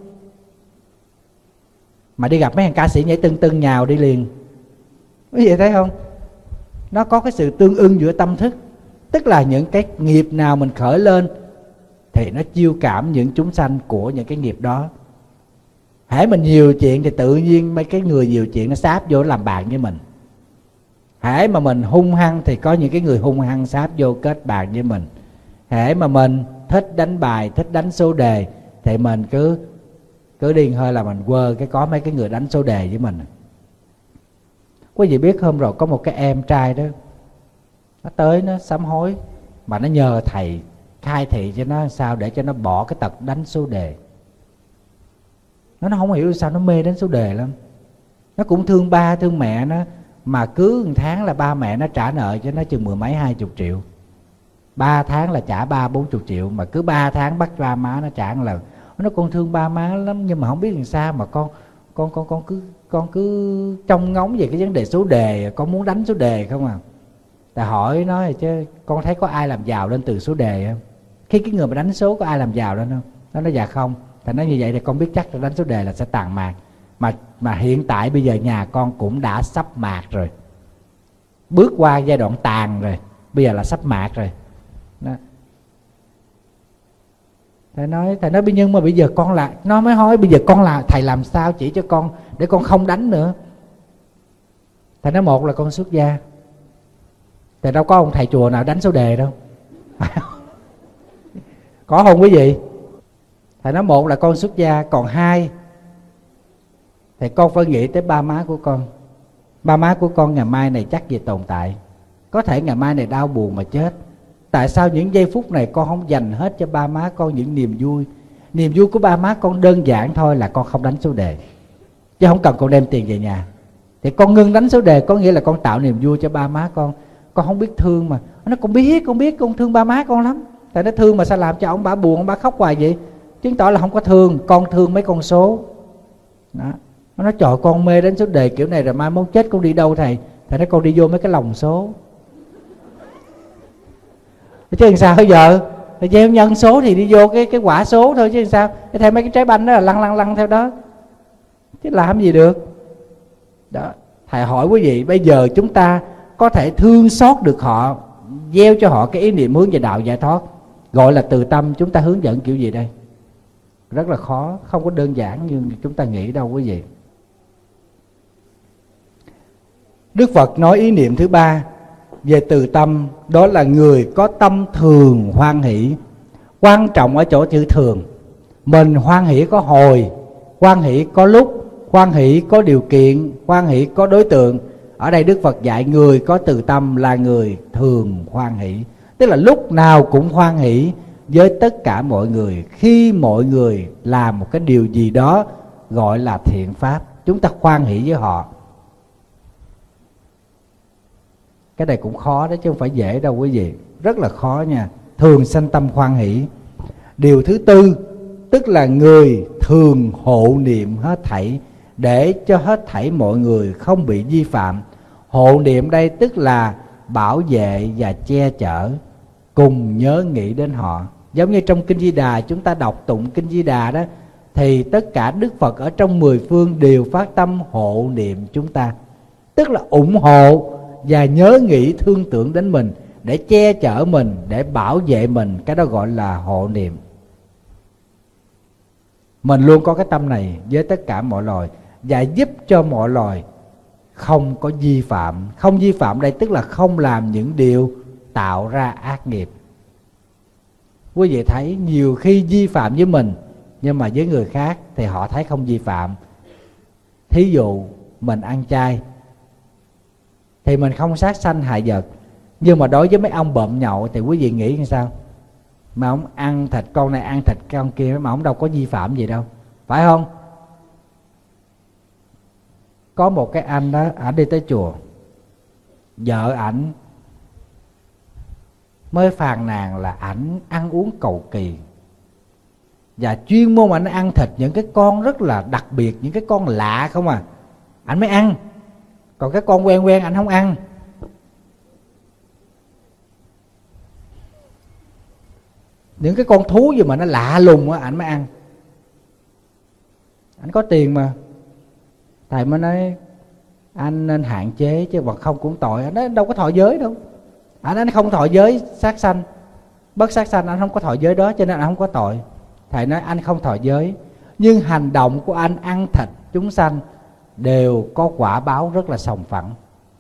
Mà đi gặp mấy thằng ca sĩ nhảy tưng tưng nhào đi liền. Quý vị thấy không? Nó có cái sự tương ưng giữa tâm thức. Tức là những cái nghiệp nào mình khởi lên thì nó chiêu cảm những chúng sanh của những cái nghiệp đó. Hễ mình nhiều chuyện thì tự nhiên mấy cái người nhiều chuyện nó sáp vô làm bạn với mình. Hễ mà mình hung hăng thì có những cái người hung hăng sáp vô kết bạn với mình. Hễ mà mình thích đánh bài, thích đánh số đề thì mình cứ cứ điên hơi là mình quơ cái có mấy cái người đánh số đề với mình. Quý vị biết hôm rồi có một cái em trai đó, nó tới nó sám hối mà nó nhờ thầy khai thị cho nó sao để cho nó bỏ cái tật đánh số đề. Nó nó không hiểu sao nó mê đánh số đề lắm. Nó cũng thương ba thương mẹ nó, mà cứ một tháng là ba mẹ nó trả nợ cho nó chừng mười mấy hai chục triệu. Ba tháng là trả ba bốn chục triệu, mà cứ ba tháng bắt ba má nó trả một lần. Nó con thương ba má lắm, nhưng mà không biết làm sao mà con con con con cứ con cứ trông ngóng về cái vấn đề số đề, con muốn đánh số đề không à. Ta hỏi nó chứ con thấy có ai làm giàu lên từ số đề không? Khi cái người mà đánh số có ai làm giàu lên không? Nó nói dạ không. Thì nói như vậy thì con biết chắc là đánh số đề là sẽ tàn mạc. Mà mà hiện tại bây giờ nhà con cũng đã sắp mạc rồi. Bước qua giai đoạn tàn rồi, bây giờ là sắp mạc rồi. Đó. Thầy nói, thầy nói nhưng mà bây giờ con là, nó mới hỏi bây giờ con là thầy làm sao chỉ cho con để con không đánh nữa. Thầy nói một là con xuất gia. Thầy đâu có ông thầy chùa nào đánh số đề đâu. Có không quý vị? Thầy nói một là con xuất gia, còn hai thì con phải nghĩ tới ba má của con. Ba má của con ngày mai này chắc gì tồn tại. Có thể ngày mai này đau buồn mà chết. Tại sao những giây phút này con không dành hết cho ba má con những niềm vui? Niềm vui của ba má con đơn giản thôi là con không đánh số đề, chứ không cần con đem tiền về nhà. Thì con ngưng đánh số đề có nghĩa là con tạo niềm vui cho ba má con. Con không biết thương mà. Nó con biết, con biết con thương ba má con lắm. Tại nó thương mà sao làm cho ông bà buồn, ông bà khóc hoài vậy? Chứng tỏ là không có thương. Con thương mấy con số đó. Nó nói trời con mê đánh số đề kiểu này rồi mai mốt chết con đi đâu thầy? Thầy nói con đi vô mấy cái lồng số. Chứ làm sao bây giờ? Thì gieo nhân số thì đi vô cái cái quả số thôi chứ làm sao? Cái theo mấy cái trái banh đó là lăn lăn lăn theo đó. Chứ làm gì được. Đó. Thầy hỏi quý vị, bây giờ chúng ta có thể thương xót được họ, gieo cho họ cái ý niệm hướng về đạo giải thoát, gọi là từ tâm. Chúng ta hướng dẫn kiểu gì đây? Rất là khó, không có đơn giản như chúng ta nghĩ đâu quý vị. Đức Phật nói ý niệm thứ ba về từ tâm, đó là người có tâm thường hoan hỷ. Quan trọng ở chỗ chữ thường. Mình hoan hỷ có hồi, hoan hỷ có lúc, hoan hỷ có điều kiện, hoan hỷ có đối tượng. Ở đây Đức Phật dạy người có từ tâm là người thường hoan hỷ, tức là lúc nào cũng hoan hỷ với tất cả mọi người. Khi mọi người làm một cái điều gì đó gọi là thiện pháp, chúng ta hoan hỷ với họ. Cái này cũng khó đó chứ không phải dễ đâu quý vị. Rất là khó nha. Thường sanh tâm hoan hỷ. Điều thứ tư, tức là người thường hộ niệm hết thảy, để cho hết thảy mọi người không bị vi phạm. Hộ niệm đây tức là bảo vệ và che chở, cùng nhớ nghĩ đến họ. Giống như trong Kinh Di Đà, chúng ta đọc tụng Kinh Di Đà đó, thì tất cả Đức Phật ở trong mười phương đều phát tâm hộ niệm chúng ta, tức là ủng hộ và nhớ nghĩ thương tưởng đến mình, để che chở mình, để bảo vệ mình. Cái đó gọi là hộ niệm. Mình luôn có cái tâm này với tất cả mọi loài, và giúp cho mọi loài không có vi phạm. Không vi phạm đây tức là không làm những điều tạo ra ác nghiệp. Quý vị thấy nhiều khi vi phạm với mình, nhưng mà với người khác thì họ thấy không vi phạm. Thí dụ mình ăn chay thì mình không sát sanh hại vật, nhưng mà đối với mấy ông bợm nhậu thì quý vị nghĩ như sao? Mà ông ăn thịt con này, ăn thịt con kia, mà ông đâu có vi phạm gì đâu, phải không? Có một cái anh đó, ảnh đi tới chùa, vợ ảnh mới phàn nàn là ảnh ăn uống cầu kỳ, và chuyên môn ảnh ăn thịt những cái con rất là đặc biệt, những cái con lạ không à, ảnh mới ăn. Còn cái con quen quen ảnh không ăn. Những cái con thú gì mà nó lạ lùng á, ảnh mới ăn. Ảnh có tiền mà. Thầy mới nói anh nên hạn chế, chứ mà không cũng tội. Anh nói đâu có thọ giới đâu. Anh anh không thọ giới sát sanh, bất sát sanh, anh không có thọ giới đó, cho nên anh không có tội. Thầy nói anh không thọ giới, nhưng hành động của anh ăn thịt chúng sanh đều có quả báo rất là sòng phẳng.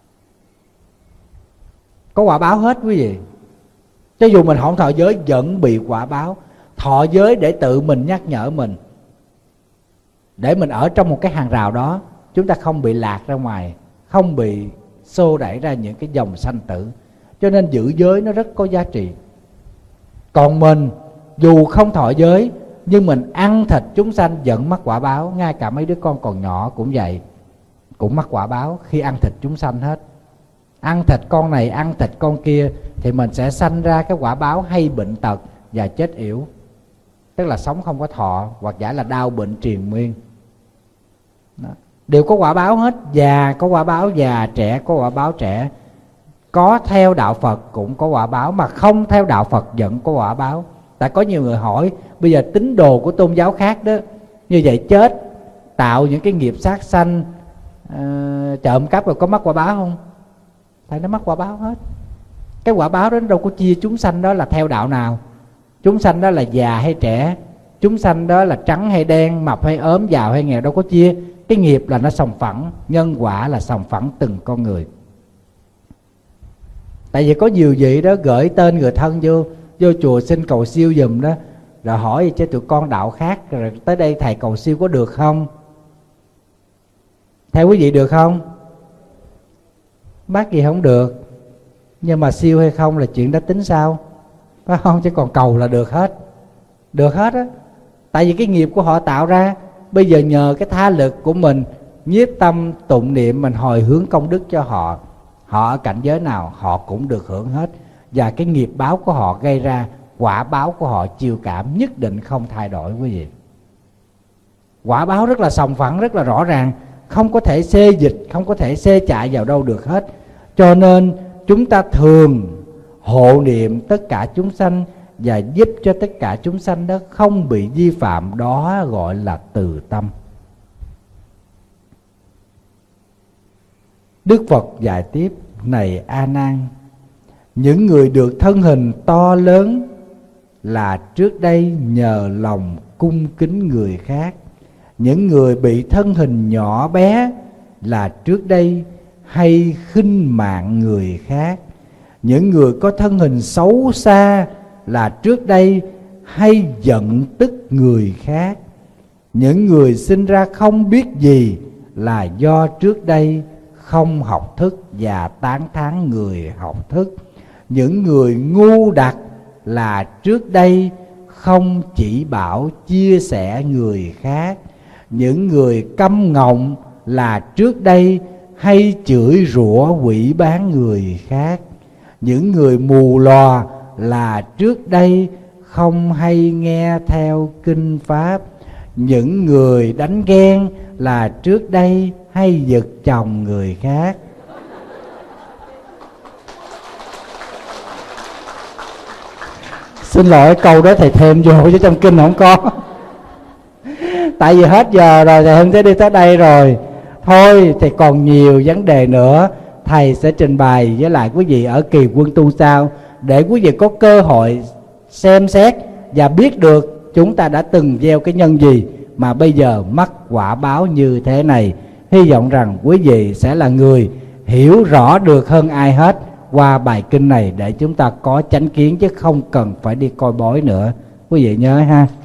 Có quả báo hết quý vị. Cho dù mình không thọ giới vẫn bị quả báo. Thọ giới để tự mình nhắc nhở mình, để mình ở trong một cái hàng rào đó, chúng ta không bị lạc ra ngoài, không bị xô đẩy ra những cái dòng sanh tử. Cho nên giữ giới nó rất có giá trị. Còn mình dù không thọ giới, nhưng mình ăn thịt chúng sanh vẫn mắc quả báo. Ngay cả mấy đứa con còn nhỏ cũng vậy, cũng mắc quả báo khi ăn thịt chúng sanh hết. Ăn thịt con này, ăn thịt con kia, thì mình sẽ sanh ra cái quả báo hay bệnh tật và chết yểu. Tức là sống không có thọ, hoặc giả là đau bệnh triền miên. Đó. Đều có quả báo hết. Già có quả báo già, trẻ có quả báo trẻ. Có theo đạo Phật cũng có quả báo, mà không theo đạo Phật vẫn có quả báo. Tại có nhiều người hỏi, bây giờ tín đồ của tôn giáo khác đó, như vậy chết, tạo những cái nghiệp sát sanh, uh, trộm cắp rồi có mắc quả báo không? Thầy nó mắc quả báo hết. Cái quả báo đó đâu có chia chúng sanh đó là theo đạo nào. Chúng sanh đó là già hay trẻ, chúng sanh đó là trắng hay đen, mập hay ốm, giàu hay nghèo, đâu có chia. Cái nghiệp là nó sòng phẳng, nhân quả là sòng phẳng từng con người. Tại vì có nhiều vị đó gửi tên người thân vô vô chùa xin cầu siêu giùm đó, rồi hỏi cho tụi con đạo khác, rồi tới đây thầy cầu siêu có được không? Theo quý vị được không? Bác gì không được. Nhưng mà siêu hay không là chuyện đó tính sao, phải không? Chứ còn cầu là được hết. Được hết á. Tại vì cái nghiệp của họ tạo ra. Bây giờ nhờ cái tha lực của mình, nhiếp tâm tụng niệm, mình hồi hướng công đức cho họ, họ ở cảnh giới nào họ cũng được hưởng hết. Và cái nghiệp báo của họ gây ra, quả báo của họ chiều cảm nhất định không thay đổi quý vị. Quả báo rất là sòng phẳng, rất là rõ ràng, không có thể xê dịch, không có thể xê chạy vào đâu được hết. Cho nên chúng ta thường hộ niệm tất cả chúng sanh và giúp cho tất cả chúng sanh đó không bị vi phạm, đó gọi là từ tâm. Đức Phật dạy tiếp: này A Nan, những người được thân hình to lớn là trước đây nhờ lòng cung kính người khác. Những người bị thân hình nhỏ bé là trước đây hay khinh mạng người khác. Những người có thân hình xấu xa là trước đây hay giận tức người khác. Những người sinh ra không biết gì là do trước đây không học thức và tán thán người học thức. Những người ngu đặc là trước đây không chỉ bảo chia sẻ người khác. Những người câm ngọng là trước đây hay chửi rủa quỷ bán người khác. Những người mù lòa là trước đây không hay nghe theo kinh pháp. Những người đánh ghen là trước đây hay giật chồng người khác. Xin lỗi, câu đó thầy thêm vô chứ trong kinh không có. Tại vì hết giờ rồi, thầy không sẽ đi tới đây rồi. Thôi thì còn nhiều vấn đề nữa, thầy sẽ trình bày với lại quý vị ở kỳ quân tu sau, để quý vị có cơ hội xem xét và biết được chúng ta đã từng gieo cái nhân gì mà bây giờ mắc quả báo như thế này. Hy vọng rằng quý vị sẽ là người hiểu rõ được hơn ai hết qua bài kinh này, để chúng ta có chánh kiến chứ không cần phải đi coi bói nữa. Quý vị nhớ ha.